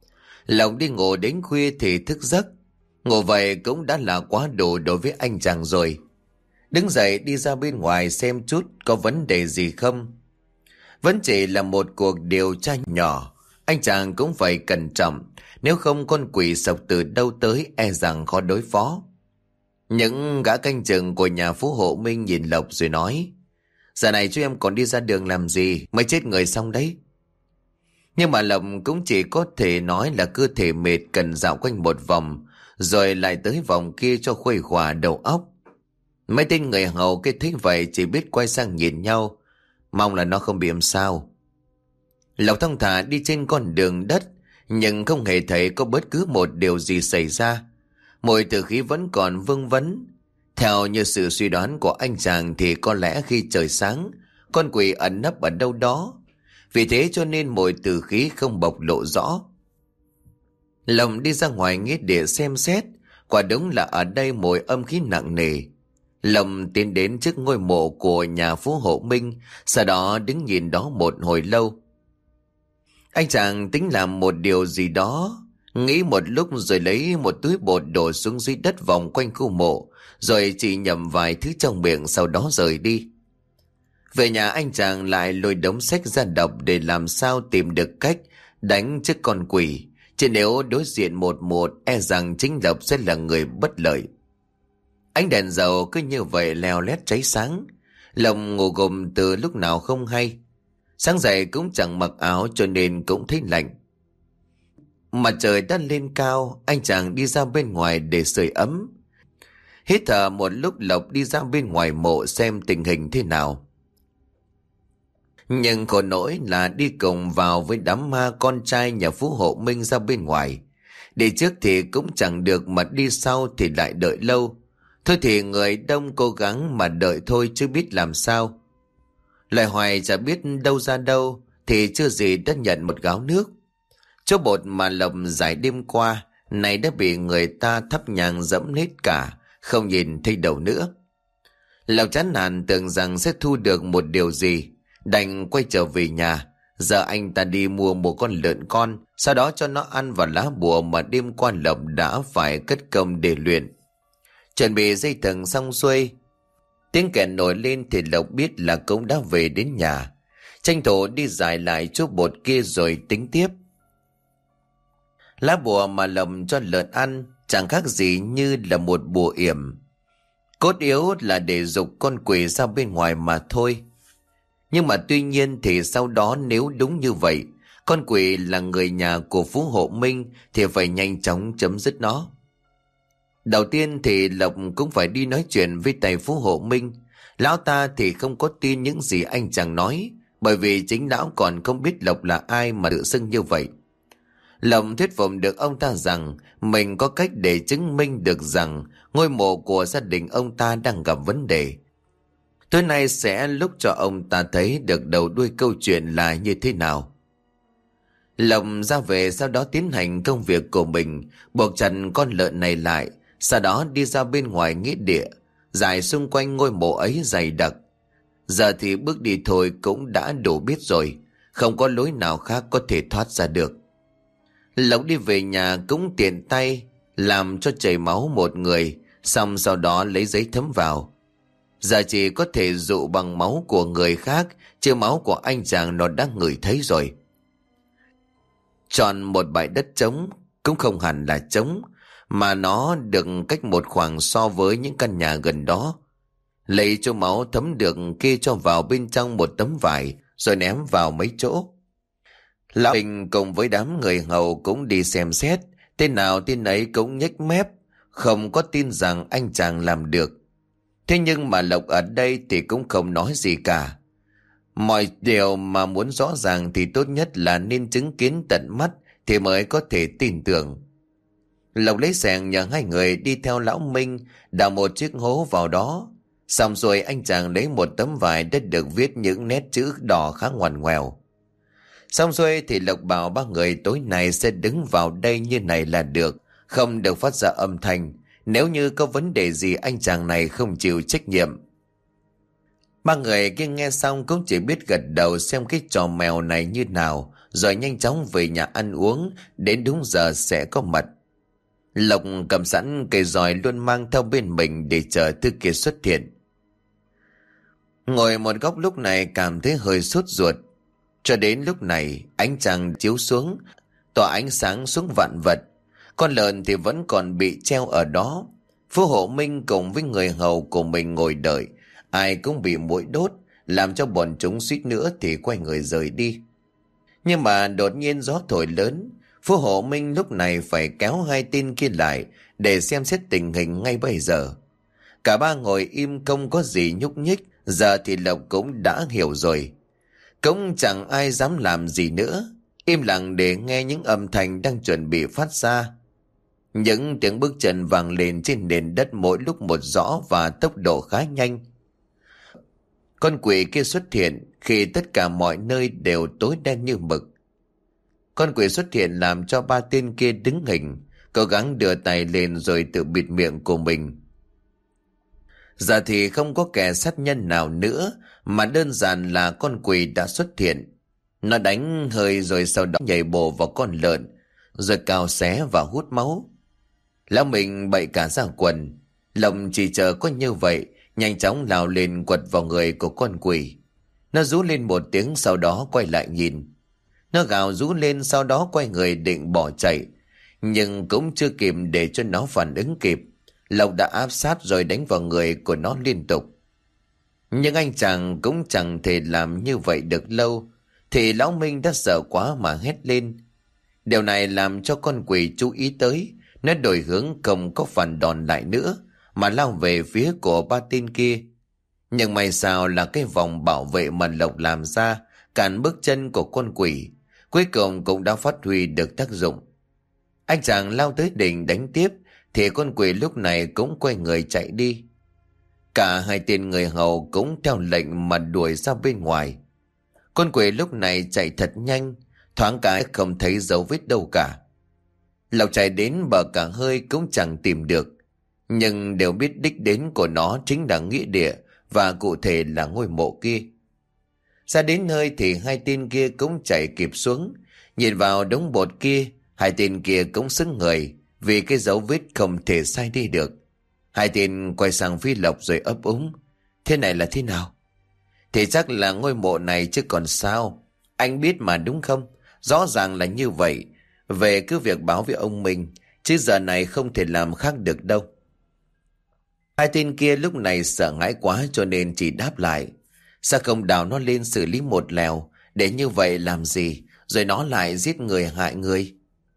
A: Lộc đi ngủ đến khuya thì thức giấc. Ngủ vậy cũng đã là quá đủ đối với anh chàng rồi. Đứng dậy đi ra bên ngoài xem chút có vấn đề gì không. Vẫn chỉ là một cuộc điều tra nhỏ. Anh chàng cũng phải cẩn trọng, nếu không con quỷ sộc từ đâu tới e rằng khó đối phó. Những gã canh chừng của nhà phú hộ Minh nhìn Lộc rồi nói: giờ này chú em còn đi ra đường làm gì, mới chết người xong đấy. Nhưng mà Lộc cũng chỉ có thể nói là cơ thể mệt cần dạo quanh một vòng, rồi lại tới vòng kia cho khuây khỏa đầu óc. Mấy tên người hầu cái thấy vậy chỉ biết quay sang nhìn nhau, mong là nó không bị làm sao. Lộc thong thả đi trên con đường đất, nhưng không hề thấy có bất cứ một điều gì xảy ra. Mùi tử khí vẫn còn vương vấn. Theo như sự suy đoán của anh chàng thì có lẽ khi trời sáng, con quỷ ẩn nấp ở đâu đó. Vì thế cho nên mùi tử khí không bộc lộ rõ. Lộc đi ra ngoài nghĩa địa xem xét, quả đúng là ở đây mùi âm khí nặng nề. Lộc tiến đến trước ngôi mộ của nhà phú hộ Minh, sau đó đứng nhìn đó một hồi lâu. Anh chàng tính làm một điều gì đó, nghĩ một lúc rồi lấy một túi bột đổ xuống dưới đất vòng quanh khu mộ, rồi chỉ nhầm vài thứ trong miệng, sau đó rời đi. Về nhà anh chàng lại lôi đống sách ra đọc để làm sao tìm được cách đánh trước con quỷ, chứ nếu đối diện một một e rằng chính Lộc sẽ là người bất lợi. Ánh đèn dầu cứ như vậy leo lét cháy sáng. Lộc ngủ gục từ lúc nào không hay. Sáng dậy cũng chẳng mặc áo cho nên cũng thấy lạnh. Mặt trời đã lên cao, anh chàng đi ra bên ngoài để sưởi ấm. Hít thở một lúc, Lộc đi ra bên ngoài mộ xem tình hình thế nào. Nhưng khổ nỗi là đi cùng vào với đám ma con trai nhà phú hộ Minh ra bên ngoài. Đi trước thì cũng chẳng được, mà đi sau thì lại đợi lâu. Thôi thì người đông cố gắng mà đợi thôi chứ biết làm sao. Lại hoài chả biết đâu ra đâu, thì chưa gì đã nhận một gáo nước. Chỗ bột mà Lộc giải đêm qua này đã bị người ta thắp nhang dẫm hết cả, không nhìn thấy đầu nữa. Lộc chán nản tưởng rằng sẽ thu được một điều gì, đành quay trở về nhà. Giờ anh ta đi mua một con lợn con, sau đó cho nó ăn vào lá bùa mà đêm qua Lộc đã phải cất công để luyện. Chuẩn bị dây thừng xong xuôi, tiếng kèn nổi lên thì Lộc biết là cũng đã về đến nhà. Tranh thủ đi giải lại chỗ bột kia rồi tính tiếp. Lá bùa mà Lộc cho lợn ăn chẳng khác gì như là một bùa yểm. Cốt yếu là để giục con quỷ ra bên ngoài mà thôi. Nhưng mà tuy nhiên thì sau đó nếu đúng như vậy, con quỷ là người nhà của phú hộ Minh thì phải nhanh chóng chấm dứt nó. Đầu tiên thì Lộc cũng phải đi nói chuyện với thầy phú hộ Minh. Lão ta thì không có tin những gì anh chàng nói, bởi vì chính lão còn không biết Lộc là ai mà tự xưng như vậy. Lộc thuyết phục được ông ta rằng mình có cách để chứng minh được rằng ngôi mộ của gia đình ông ta đang gặp vấn đề. Tối nay sẽ lúc cho ông ta thấy được đầu đuôi câu chuyện là như thế nào. Lộc ra về, sau đó tiến hành công việc của mình, buộc chặt con lợn này lại, sau đó đi ra bên ngoài nghĩa địa, giải xung quanh ngôi mộ ấy dày đặc. Giờ thì bước đi thôi cũng đã đủ biết rồi, không có lối nào khác có thể thoát ra được. Lộc đi về nhà cũng tiện tay làm cho chảy máu một người, xong sau đó lấy giấy thấm vào. Giờ chỉ có thể dụ bằng máu của người khác, chứ máu của anh chàng nó đã ngửi thấy rồi. Chọn một bãi đất trống, cũng không hẳn là trống, mà nó được cách một khoảng so với những căn nhà gần đó. Lấy cho máu thấm được kia cho vào bên trong một tấm vải, rồi ném vào mấy chỗ. Lão Bình cùng với đám người hầu cũng đi xem xét, tên nào tên ấy cũng nhếch mép, không có tin rằng anh chàng làm được. Thế nhưng mà Lộc ở đây thì cũng không nói gì cả. Mọi điều mà muốn rõ ràng thì tốt nhất là nên chứng kiến tận mắt thì mới có thể tin tưởng. Lộc lấy xẻng nhờ hai người đi theo lão Minh đào một chiếc hố vào đó. Xong rồi anh chàng lấy một tấm vải đã được viết những nét chữ đỏ khá ngoằn ngoèo. Xong rồi thì Lộc bảo ba người tối nay sẽ đứng vào đây như này là được, không được phát ra âm thanh. Nếu như có vấn đề gì anh chàng này không chịu trách nhiệm. Ba người kia nghe xong cũng chỉ biết gật đầu xem cái trò mèo này như nào, rồi nhanh chóng về nhà ăn uống, đến đúng giờ sẽ có mặt. Lộc cầm sẵn cây roi luôn mang theo bên mình để chờ thứ kia xuất hiện. Ngồi một góc lúc này cảm thấy hơi sốt ruột. Cho đến lúc này ánh trăng chiếu xuống, tỏa ánh sáng xuống vạn vật. Con lợn thì vẫn còn bị treo ở đó. Phú Hộ Minh cùng với người hầu của mình ngồi đợi, ai cũng bị muỗi đốt, làm cho bọn chúng suýt nữa thì quay người rời đi. Nhưng mà đột nhiên gió thổi lớn, Phú Hộ Minh lúc này phải kéo hai tên kia lại để xem xét tình hình ngay bây giờ. Cả ba ngồi im không có gì nhúc nhích, giờ thì Lộc cũng đã hiểu rồi. Cũng chẳng ai dám làm gì nữa, im lặng để nghe những âm thanh đang chuẩn bị phát ra. Những tiếng bước chân vang lên trên nền đất mỗi lúc một rõ và tốc độ khá nhanh. Con quỷ kia xuất hiện khi tất cả mọi nơi đều tối đen như mực. Con quỷ xuất hiện làm cho ba tên kia đứng hình, cố gắng đưa tay lên rồi tự bịt miệng của mình. Giờ thì không có kẻ sát nhân nào nữa, mà đơn giản là con quỷ đã xuất hiện. Nó đánh hơi rồi sau đó nhảy bổ vào con lợn, rồi cào xé và hút máu. Lão mình bậy cả ra quần. Lộc chỉ chờ có như vậy, nhanh chóng lao lên quật vào người của con quỷ. Nó rú lên một tiếng, sau đó quay lại nhìn. Nó gào rú lên, sau đó quay người định bỏ chạy, nhưng cũng chưa kịp để cho nó phản ứng kịp, Lộc đã áp sát rồi đánh vào người của nó liên tục. Nhưng anh chàng cũng chẳng thể làm như vậy được lâu, thì lão Minh đã sợ quá mà hét lên. Điều này làm cho con quỷ chú ý tới. Nó đổi hướng, không có phản đòn lại nữa, mà lao về phía của ba tên kia. Nhưng may sao là cái vòng bảo vệ mà Lộc làm ra cản bước chân của con quỷ, cuối cùng cũng đã phát huy được tác dụng. Anh chàng lao tới định đánh tiếp, thì con quỷ lúc này cũng quay người chạy đi. Cả hai tên người hầu cũng theo lệnh mà đuổi ra bên ngoài. Con quỷ lúc này chạy thật nhanh, thoáng cái không thấy dấu vết đâu cả. Lộc chạy đến bờ cả hơi cũng chẳng tìm được, nhưng đều biết đích đến của nó chính là nghĩa địa, và cụ thể là ngôi mộ kia. Ra đến nơi thì hai tên kia cũng chạy kịp xuống, nhìn vào đống bột kia, hai tên kia cũng sững người vì cái dấu vết không thể sai đi được. Hai tên quay sang phía Lộc rồi ấp úng: "Thế này là thế nào?" "Thì chắc là ngôi mộ này chứ còn sao. Anh biết mà đúng không? Rõ ràng là như vậy. Về cứ việc báo với ông mình, chứ giờ này không thể làm khác được đâu." Hai tên kia lúc này sợ hãi quá cho nên chỉ đáp lại: "Sao không đào nó lên xử lý một lèo, để như vậy làm gì, rồi nó lại giết người hại người?"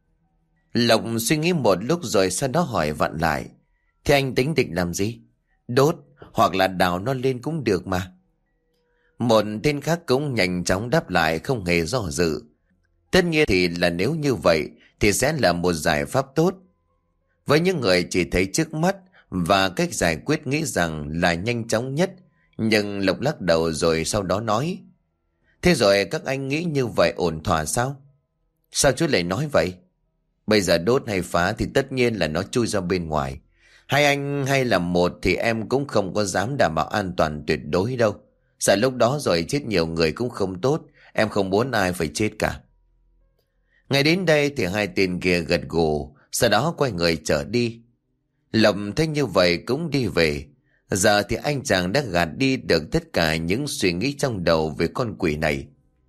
A: Lộc suy nghĩ một lúc rồi sau đó hỏi vặn lại: "Thế anh tính định làm gì? Đốt hoặc là đào nó lên cũng được mà." Một tên khác cũng nhanh chóng đáp lại không hề do dự: "Tất nhiên thì là nếu như vậy thì sẽ là một giải pháp tốt." Với những người chỉ thấy trước mắt và cách giải quyết nghĩ rằng là nhanh chóng nhất, nhưng Lộc lắc đầu rồi sau đó nói: "Thế rồi các anh nghĩ như vậy ổn thỏa sao?" "Sao chú lại nói vậy? Bây giờ đốt hay phá thì tất nhiên là nó chui ra bên ngoài. Hai anh hay là một thì em cũng không có dám đảm bảo an toàn tuyệt đối đâu. Sợ lúc đó rồi chết nhiều người cũng không tốt, em không muốn ai phải chết cả." Ngay đến đây thì hai tên kia gật gù, sau đó quay người trở đi. Lộc thấy như vậy cũng đi về. Giờ thì anh chàng đã gạt đi được tất cả những suy nghĩ trong đầu về con quỷ này.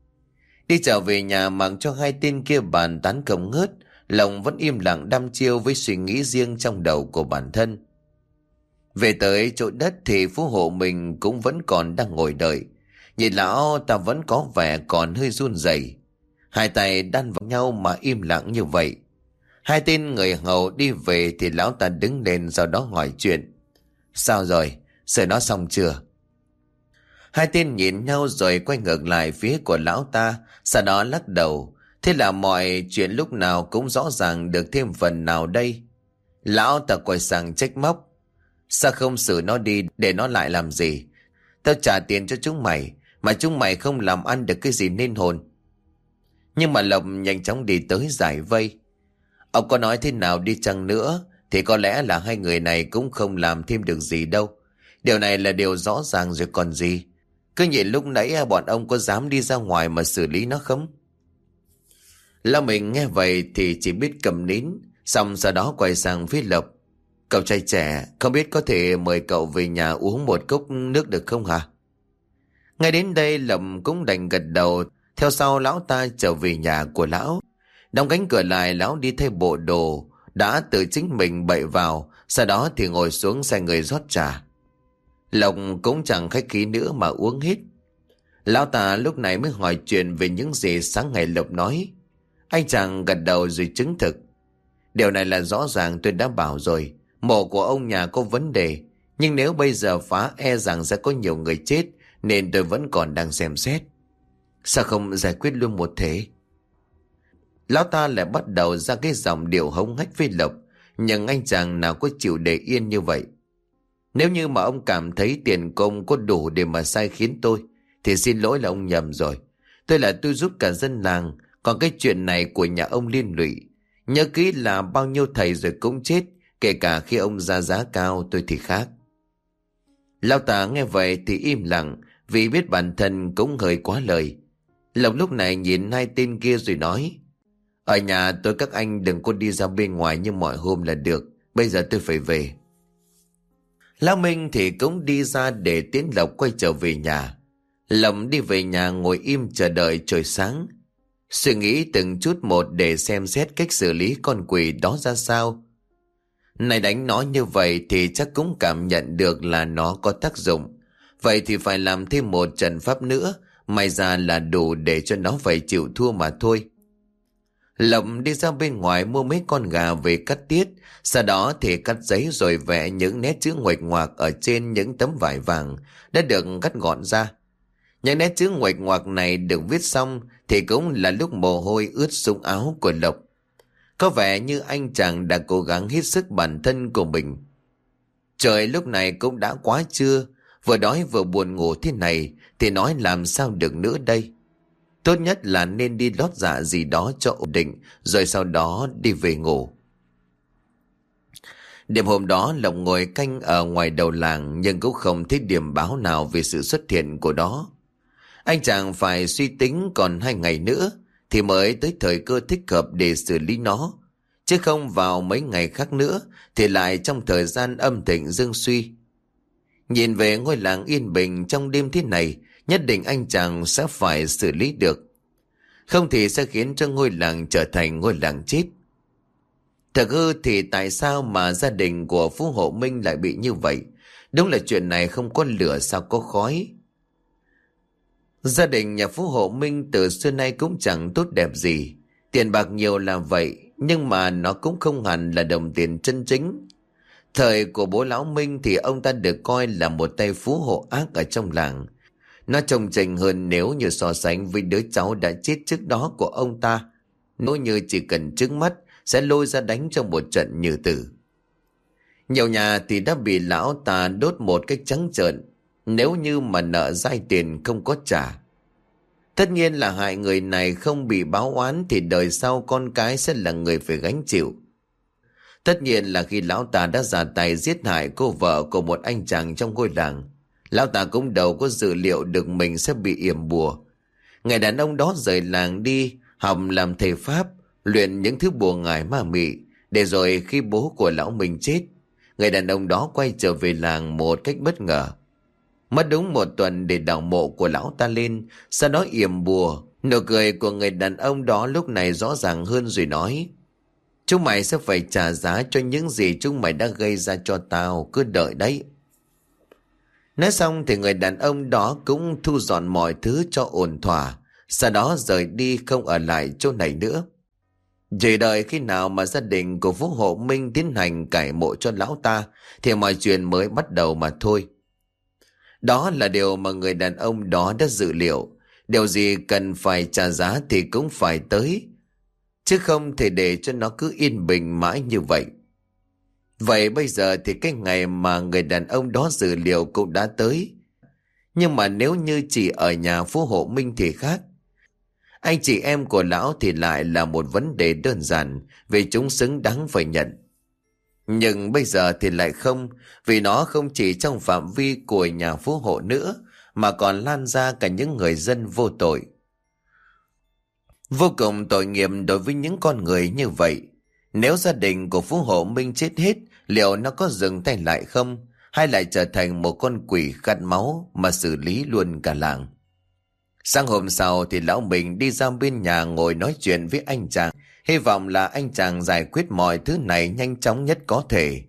A: Đi trở về nhà mặc cho hai tên kia bàn tán không ngớt, Lộc vẫn im lặng đăm chiêu với suy nghĩ riêng trong đầu của bản thân. Về tới chỗ đất thì Phú Hộ mình cũng vẫn còn đang ngồi đợi. Nhìn lão ta vẫn có vẻ còn hơi run rẩy, hai tay đan vào nhau mà im lặng như vậy. Hai tên người hầu đi về thì lão ta đứng lên, sau đó hỏi chuyện: "Sao rồi? Sửa nó xong chưa?" Hai tên nhìn nhau rồi quay ngược lại phía của lão ta, sau đó lắc đầu. Thế là mọi chuyện lúc nào cũng rõ ràng được thêm phần nào đây. Lão ta quay sang trách móc: "Sao không xử nó đi, để nó lại làm gì? Tao trả tiền cho chúng mày, mà chúng mày không làm ăn được cái gì nên hồn." Nhưng mà Lộc nhanh chóng đi tới giải vây: "Ông có nói thế nào đi chăng nữa thì có lẽ là hai người này cũng không làm thêm được gì đâu. Điều này là điều rõ ràng rồi còn gì. Cứ nhìn lúc nãy bọn ông có dám đi ra ngoài mà xử lý nó không?" Lão mình nghe vậy thì chỉ biết cầm nín, xong sau đó quay sang phía Lộc. Cậu trai trẻ, không biết có thể mời cậu về nhà uống một cốc nước được không hả? Ngay đến đây Lộc cũng đành gật đầu, theo sau lão ta trở về nhà của lão. Đóng cánh cửa lại, lão đi thay bộ đồ đã tự chính mình bậy vào, sau đó thì ngồi xuống xe người rót trà. Lộc cũng chẳng khách khí nữa mà uống hết. Lão ta lúc này mới hỏi chuyện về những gì sáng ngày Lộc nói. Anh chàng gật đầu rồi chứng thực. Điều này là rõ ràng, tôi đã bảo rồi, mộ của ông nhà có vấn đề, nhưng nếu bây giờ phá e rằng sẽ có nhiều người chết, nên tôi vẫn còn đang xem xét. Sao không giải quyết luôn một thể? Lão ta lại bắt đầu ra cái giọng điệu hống hách với Lộc, nhưng anh chàng nào có chịu để yên như vậy. Nếu như mà ông cảm thấy tiền công có đủ để mà sai khiến tôi, thì xin lỗi là ông nhầm rồi. Tôi là tôi giúp cả dân làng, còn cái chuyện này của nhà ông liên lụy. Nhớ kỹ là bao nhiêu thầy rồi cũng chết, kể cả khi ông ra giá cao tôi thì khác. Lão ta nghe vậy thì im lặng, vì biết bản thân cũng hơi quá lời. Lộc lúc này nhìn hai tên kia rồi nói. Ở nhà tôi các anh đừng có đi ra bên ngoài như mọi hôm là được, bây giờ tôi phải về. Lão Minh thì cũng đi ra để tiến Lộc quay trở về nhà. Lộc đi về nhà ngồi im chờ đợi trời sáng, suy nghĩ từng chút một để xem xét cách xử lý con quỷ đó ra sao. Này đánh nó như vậy thì chắc cũng cảm nhận được là nó có tác dụng. Vậy thì phải làm thêm một trận pháp nữa, may ra là đủ để cho nó phải chịu thua mà thôi. Lộc đi ra bên ngoài mua mấy con gà về cắt tiết, sau đó thì cắt giấy rồi vẽ những nét chữ nguệch ngoạc ở trên những tấm vải vàng đã được cắt gọn ra. Những nét chữ nguệch ngoạc này được viết xong thì cũng là lúc mồ hôi ướt sũng áo của Lộc. Có vẻ như anh chàng đã cố gắng hết sức bản thân của mình. Trời lúc này cũng đã quá trưa, vừa đói vừa buồn ngủ thế này thì nói làm sao được nữa đây. Tốt nhất là nên đi lót dạ gì đó cho ổn định, rồi sau đó đi về ngủ. Đêm hôm đó Lộc ngồi canh ở ngoài đầu làng, nhưng cũng không thấy điểm báo nào về sự xuất hiện của nó. Anh chàng phải suy tính còn hai ngày nữa thì mới tới thời cơ thích hợp để xử lý nó, chứ không vào mấy ngày khác nữa thì lại trong thời gian âm thịnh dương suy. Nhìn về ngôi làng yên bình trong đêm thế này, nhất định anh chàng sẽ phải xử lý được, không thì sẽ khiến cho ngôi làng trở thành ngôi làng chết. Thật hư thì tại sao mà gia đình của Phú Hộ Minh lại bị như vậy? Đúng là chuyện này không có lửa sao có khói. Gia đình nhà Phú Hộ Minh từ xưa nay cũng chẳng tốt đẹp gì. Tiền bạc nhiều là vậy, nhưng mà nó cũng không hẳn là đồng tiền chân chính. Thời của bố lão Minh thì ông ta được coi là một tay phú hộ ác ở trong làng. Nó trông chành hơn nếu như so sánh với đứa cháu đã chết trước đó của ông ta. Nếu như chỉ cần trứng mắt sẽ lôi ra đánh trong một trận như tử. Nhiều nhà thì đã bị lão ta đốt một cách trắng trợn, nếu như mà nợ dai tiền không có trả. Tất nhiên là hại người này không bị báo oán thì đời sau con cái sẽ là người phải gánh chịu. Tất nhiên là khi lão ta đã ra tay giết hại cô vợ của một anh chàng trong ngôi làng, lão ta cũng đâu có dự liệu được mình sẽ bị yểm bùa. Người đàn ông đó rời làng đi học làm thầy pháp, luyện những thứ bùa ngải ma mị, để rồi khi bố của lão mình chết, người đàn ông đó quay trở về làng một cách bất ngờ. Mất đúng một tuần để đào mộ của lão ta lên, sau đó yểm bùa. Nụ cười của người đàn ông đó lúc này rõ ràng hơn rồi nói: chúng mày sẽ phải trả giá cho những gì chúng mày đã gây ra cho tao, cứ đợi đấy. Nói xong thì người đàn ông đó cũng thu dọn mọi thứ cho ổn thỏa, sau đó rời đi không ở lại chỗ này nữa. Chỉ đợi khi nào mà gia đình của Phú Hộ Minh tiến hành cải mộ cho lão ta thì mọi chuyện mới bắt đầu mà thôi. Đó là điều mà người đàn ông đó đã dự liệu. Điều gì cần phải trả giá thì cũng phải tới, chứ không thể để cho nó cứ yên bình mãi như vậy. Vậy bây giờ thì cái ngày mà người đàn ông đó dự liệu cũng đã tới. Nhưng mà nếu như chỉ ở nhà Phú Hộ Minh thì khác. Anh chị em của lão thì lại là một vấn đề đơn giản, vì chúng xứng đáng phải nhận. Nhưng bây giờ thì lại không, vì nó không chỉ trong phạm vi của nhà Phú Hộ nữa, mà còn lan ra cả những người dân vô tội. Vô cùng tội nghiệp đối với những con người như vậy. Nếu gia đình của Phú Hộ Minh chết hết, liệu nó có dừng tay lại không? Hay lại trở thành một con quỷ khát máu mà xử lý luôn cả làng? Sáng hôm sau thì lão Minh đi ra bên nhà ngồi nói chuyện với anh chàng, hy vọng là anh chàng giải quyết mọi thứ này nhanh chóng nhất có thể.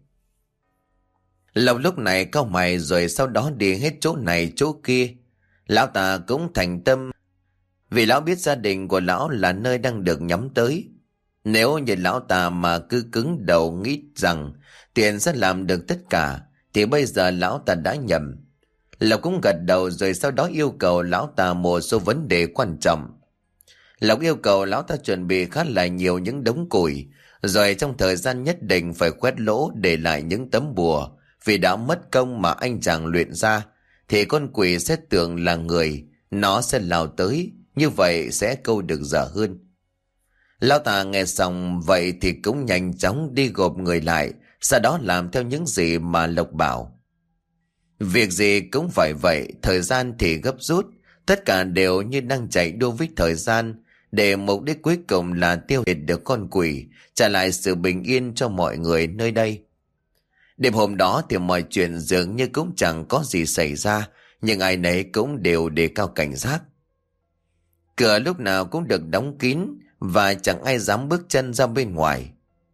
A: Lộc lúc này cau mày rồi sau đó đi hết chỗ này chỗ kia. Lão ta cũng thành tâm, vì lão biết gia đình của lão là nơi đang được nhắm tới. Nếu như lão ta mà cứ cứng đầu nghĩ rằng tiền sẽ làm được tất cả, thì bây giờ lão ta đã nhầm. Lộc cũng gật đầu rồi sau đó yêu cầu lão ta một số vấn đề quan trọng. Lộc yêu cầu lão ta chuẩn bị khá là nhiều những đống củi, rồi trong thời gian nhất định phải quét lỗ để lại những tấm bùa, vì đã mất công mà anh chàng luyện ra, thì con quỷ sẽ tưởng là người, nó sẽ lao tới, như vậy sẽ câu được dở hơn. Lão ta nghe xong vậy thì cũng nhanh chóng đi gộp người lại, sau đó làm theo những gì mà Lộc bảo. Việc gì cũng phải vậy, thời gian thì gấp rút, tất cả đều như đang chạy đua với thời gian, để mục đích cuối cùng là tiêu diệt được con quỷ, trả lại sự bình yên cho mọi người nơi đây. Đêm hôm đó thì mọi chuyện dường như cũng chẳng có gì xảy ra, nhưng ai nấy cũng đều đề cao cảnh giác. Cửa lúc nào cũng được đóng kín và chẳng ai dám bước chân ra bên ngoài.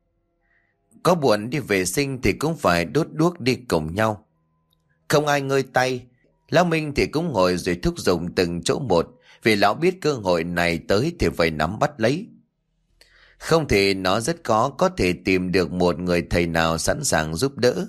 A: Có buồn đi vệ sinh thì cũng phải đốt đuốc đi cùng nhau. Không ai ngơi tay, lão Minh thì cũng ngồi rồi thúc giục từng chỗ một, vì lão biết cơ hội này tới thì phải nắm bắt lấy. Không thì nó rất khó có thể tìm được một người thầy nào sẵn sàng giúp đỡ.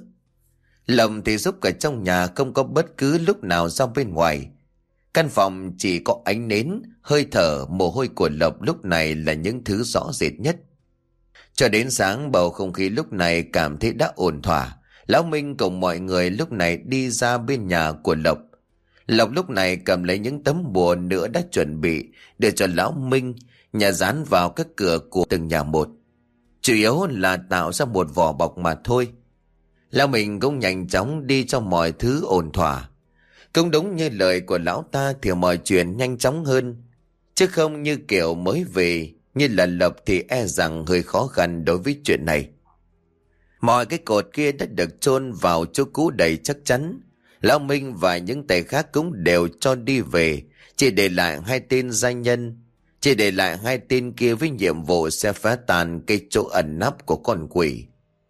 A: Lộc thì giúp cả trong nhà, không có bất cứ lúc nào ra bên ngoài. Căn phòng chỉ có ánh nến, hơi thở, mồ hôi của Lộc lúc này là những thứ rõ rệt nhất. Cho đến sáng, bầu không khí lúc này cảm thấy đã ổn thỏa. Lão Minh cùng mọi người lúc này đi ra bên nhà của Lộc. Lộc lúc này cầm lấy những tấm bùa nữa đã chuẩn bị để cho lão Minh nhà dán vào các cửa của từng nhà một. Chủ yếu là tạo ra một vỏ bọc mà thôi. Lão Minh cũng nhanh chóng đi cho mọi thứ ổn thỏa. Cũng đúng như lời của lão ta thì mọi chuyện nhanh chóng hơn, chứ không như kiểu mới về như là Lộc thì e rằng hơi khó khăn đối với chuyện này. Mọi cái cột kia đã được chôn vào chỗ cũ đầy chắc chắn. Lão Minh và những tay khác cũng đều cho đi về, chỉ để lại hai tên gia nhân, chỉ để lại hai tên kia với nhiệm vụ sẽ phá tan cái chỗ ẩn nấp của con quỷ.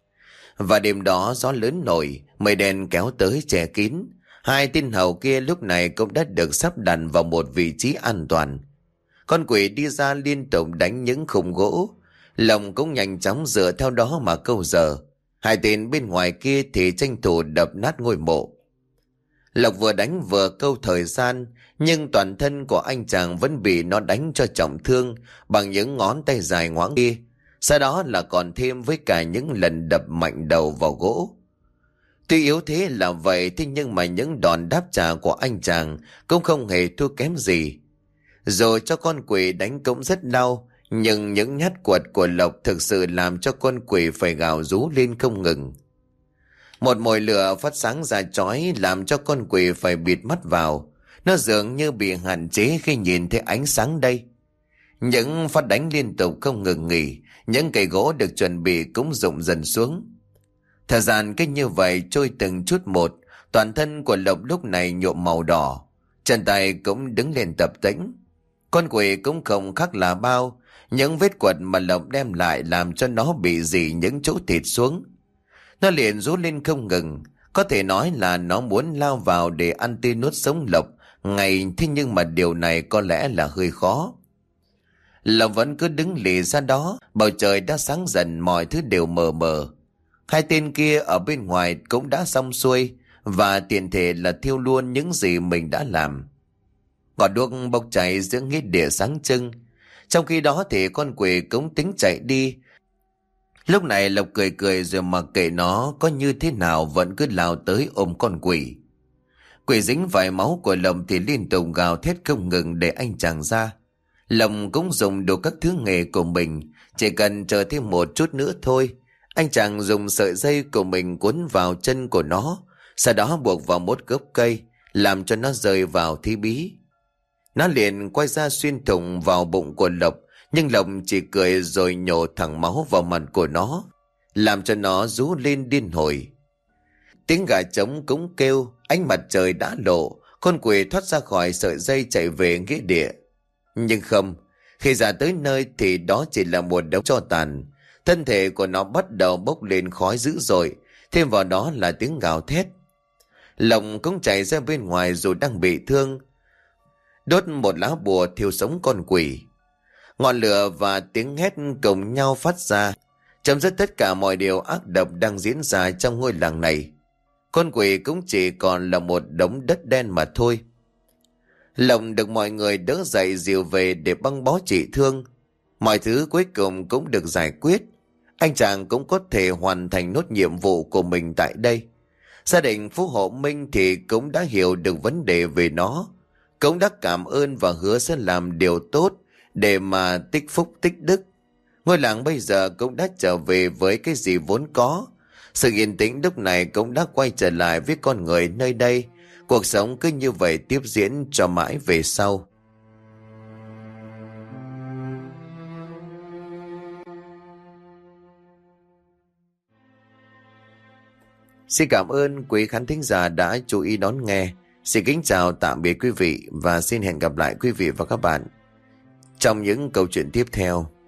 A: Và đêm đó gió lớn nổi, mây đen kéo tới che kín. Hai tên hầu kia lúc này cũng đã được sắp đặt vào một vị trí an toàn. Con quỷ đi ra liên tục đánh những khung gỗ, Lòng cũng nhanh chóng dựa theo đó mà câu giờ. Hai tên bên ngoài kia thì tranh thủ đập nát ngôi mộ. Lộc vừa đánh vừa câu thời gian, nhưng toàn thân của anh chàng vẫn bị nó đánh cho trọng thương bằng những ngón tay dài ngoãng kia. Sau đó là còn thêm với cả những lần đập mạnh đầu vào gỗ. Tuy yếu thế là vậy, thế nhưng mà những đòn đáp trả của anh chàng cũng không hề thua kém gì. Rồi cho con quỷ đánh cũng rất đau, nhưng những nhát quật của Lộc thực sự làm cho con quỷ phải gào rú lên không ngừng. Một mồi lửa phát sáng ra chói làm cho con quỷ phải bịt mắt vào. Nó dường như bị hạn chế khi nhìn thấy ánh sáng đây. Những phát đánh liên tục không ngừng nghỉ, những cây gỗ được chuẩn bị cũng rụng dần xuống. Thời gian cách như vậy trôi từng chút một, toàn thân của Lộc lúc này nhuộm màu đỏ, chân tay cũng đứng lên tập tễnh. Con quỷ cũng không khác là bao, những vết quật mà Lộc đem lại làm cho nó bị rỉ những chỗ thịt xuống. Nó liền rú lên không ngừng, có thể nói là nó muốn lao vào để ăn tươi nuốt sống Lộc ngày, thế nhưng mà điều này có lẽ là hơi khó. Lộc vẫn cứ đứng lì ra đó, bầu trời đã sáng dần, mọi thứ đều mờ mờ. Hai tên kia ở bên ngoài cũng đã xong xuôi, và tiện thể là thiêu luôn những gì mình đã làm. Ngọn đuốc bốc cháy giữa nghĩa địa sáng trưng. Trong khi đó thì con quỷ cũng tính chạy đi. Lúc này Lộc cười cười rồi mặc kệ nó có như thế nào vẫn cứ lao tới ôm con quỷ. Quỷ dính vài máu của Lộc thì liên tục gào thét không ngừng để anh chàng ra. Lộc cũng dùng đủ các thứ nghề của mình, chỉ cần chờ thêm một chút nữa thôi. Anh chàng dùng sợi dây của mình cuốn vào chân của nó, sau đó buộc vào một gốc cây, làm cho nó rơi vào thí bí. Nó liền quay ra xuyên thủng vào bụng của Lộc, Nhưng Lộc chỉ cười rồi nhổ thẳng máu vào mặt của nó, làm cho nó rú lên điên hồi. Tiếng gà trống cũng kêu, ánh mặt trời đã lộ, con quỷ thoát ra khỏi sợi dây chạy về nghĩa địa. Nhưng không, khi ra tới nơi thì đó chỉ là một đống tro tàn. Thân thể của nó bắt đầu bốc lên khói dữ dội, thêm vào đó là tiếng gào thét. Lộc cũng chạy ra bên ngoài dù đang bị thương, đốt một lá bùa thiêu sống con quỷ. Ngọn lửa và tiếng hét cùng nhau phát ra, chấm dứt tất cả mọi điều ác độc đang diễn ra trong ngôi làng này. Con quỷ cũng chỉ còn là một đống đất đen mà thôi. Lộc được mọi người đỡ dậy dìu về để băng bó trị thương. Mọi thứ cuối cùng cũng được giải quyết. Anh chàng cũng có thể hoàn thành nốt nhiệm vụ của mình tại đây. Gia đình Phú Hộ Minh thì cũng đã hiểu được vấn đề về nó, cũng đã cảm ơn và hứa sẽ làm điều tốt để mà tích phúc tích đức. Ngôi làng bây giờ cũng đã trở về với cái gì vốn có. Sự yên tĩnh lúc này cũng đã quay trở lại với con người nơi đây. Cuộc sống cứ như vậy tiếp diễn cho mãi về sau. Xin cảm ơn quý khán thính giả đã chú ý đón nghe. Xin kính chào tạm biệt quý vị và xin hẹn gặp lại quý vị và các bạn trong những câu chuyện tiếp theo.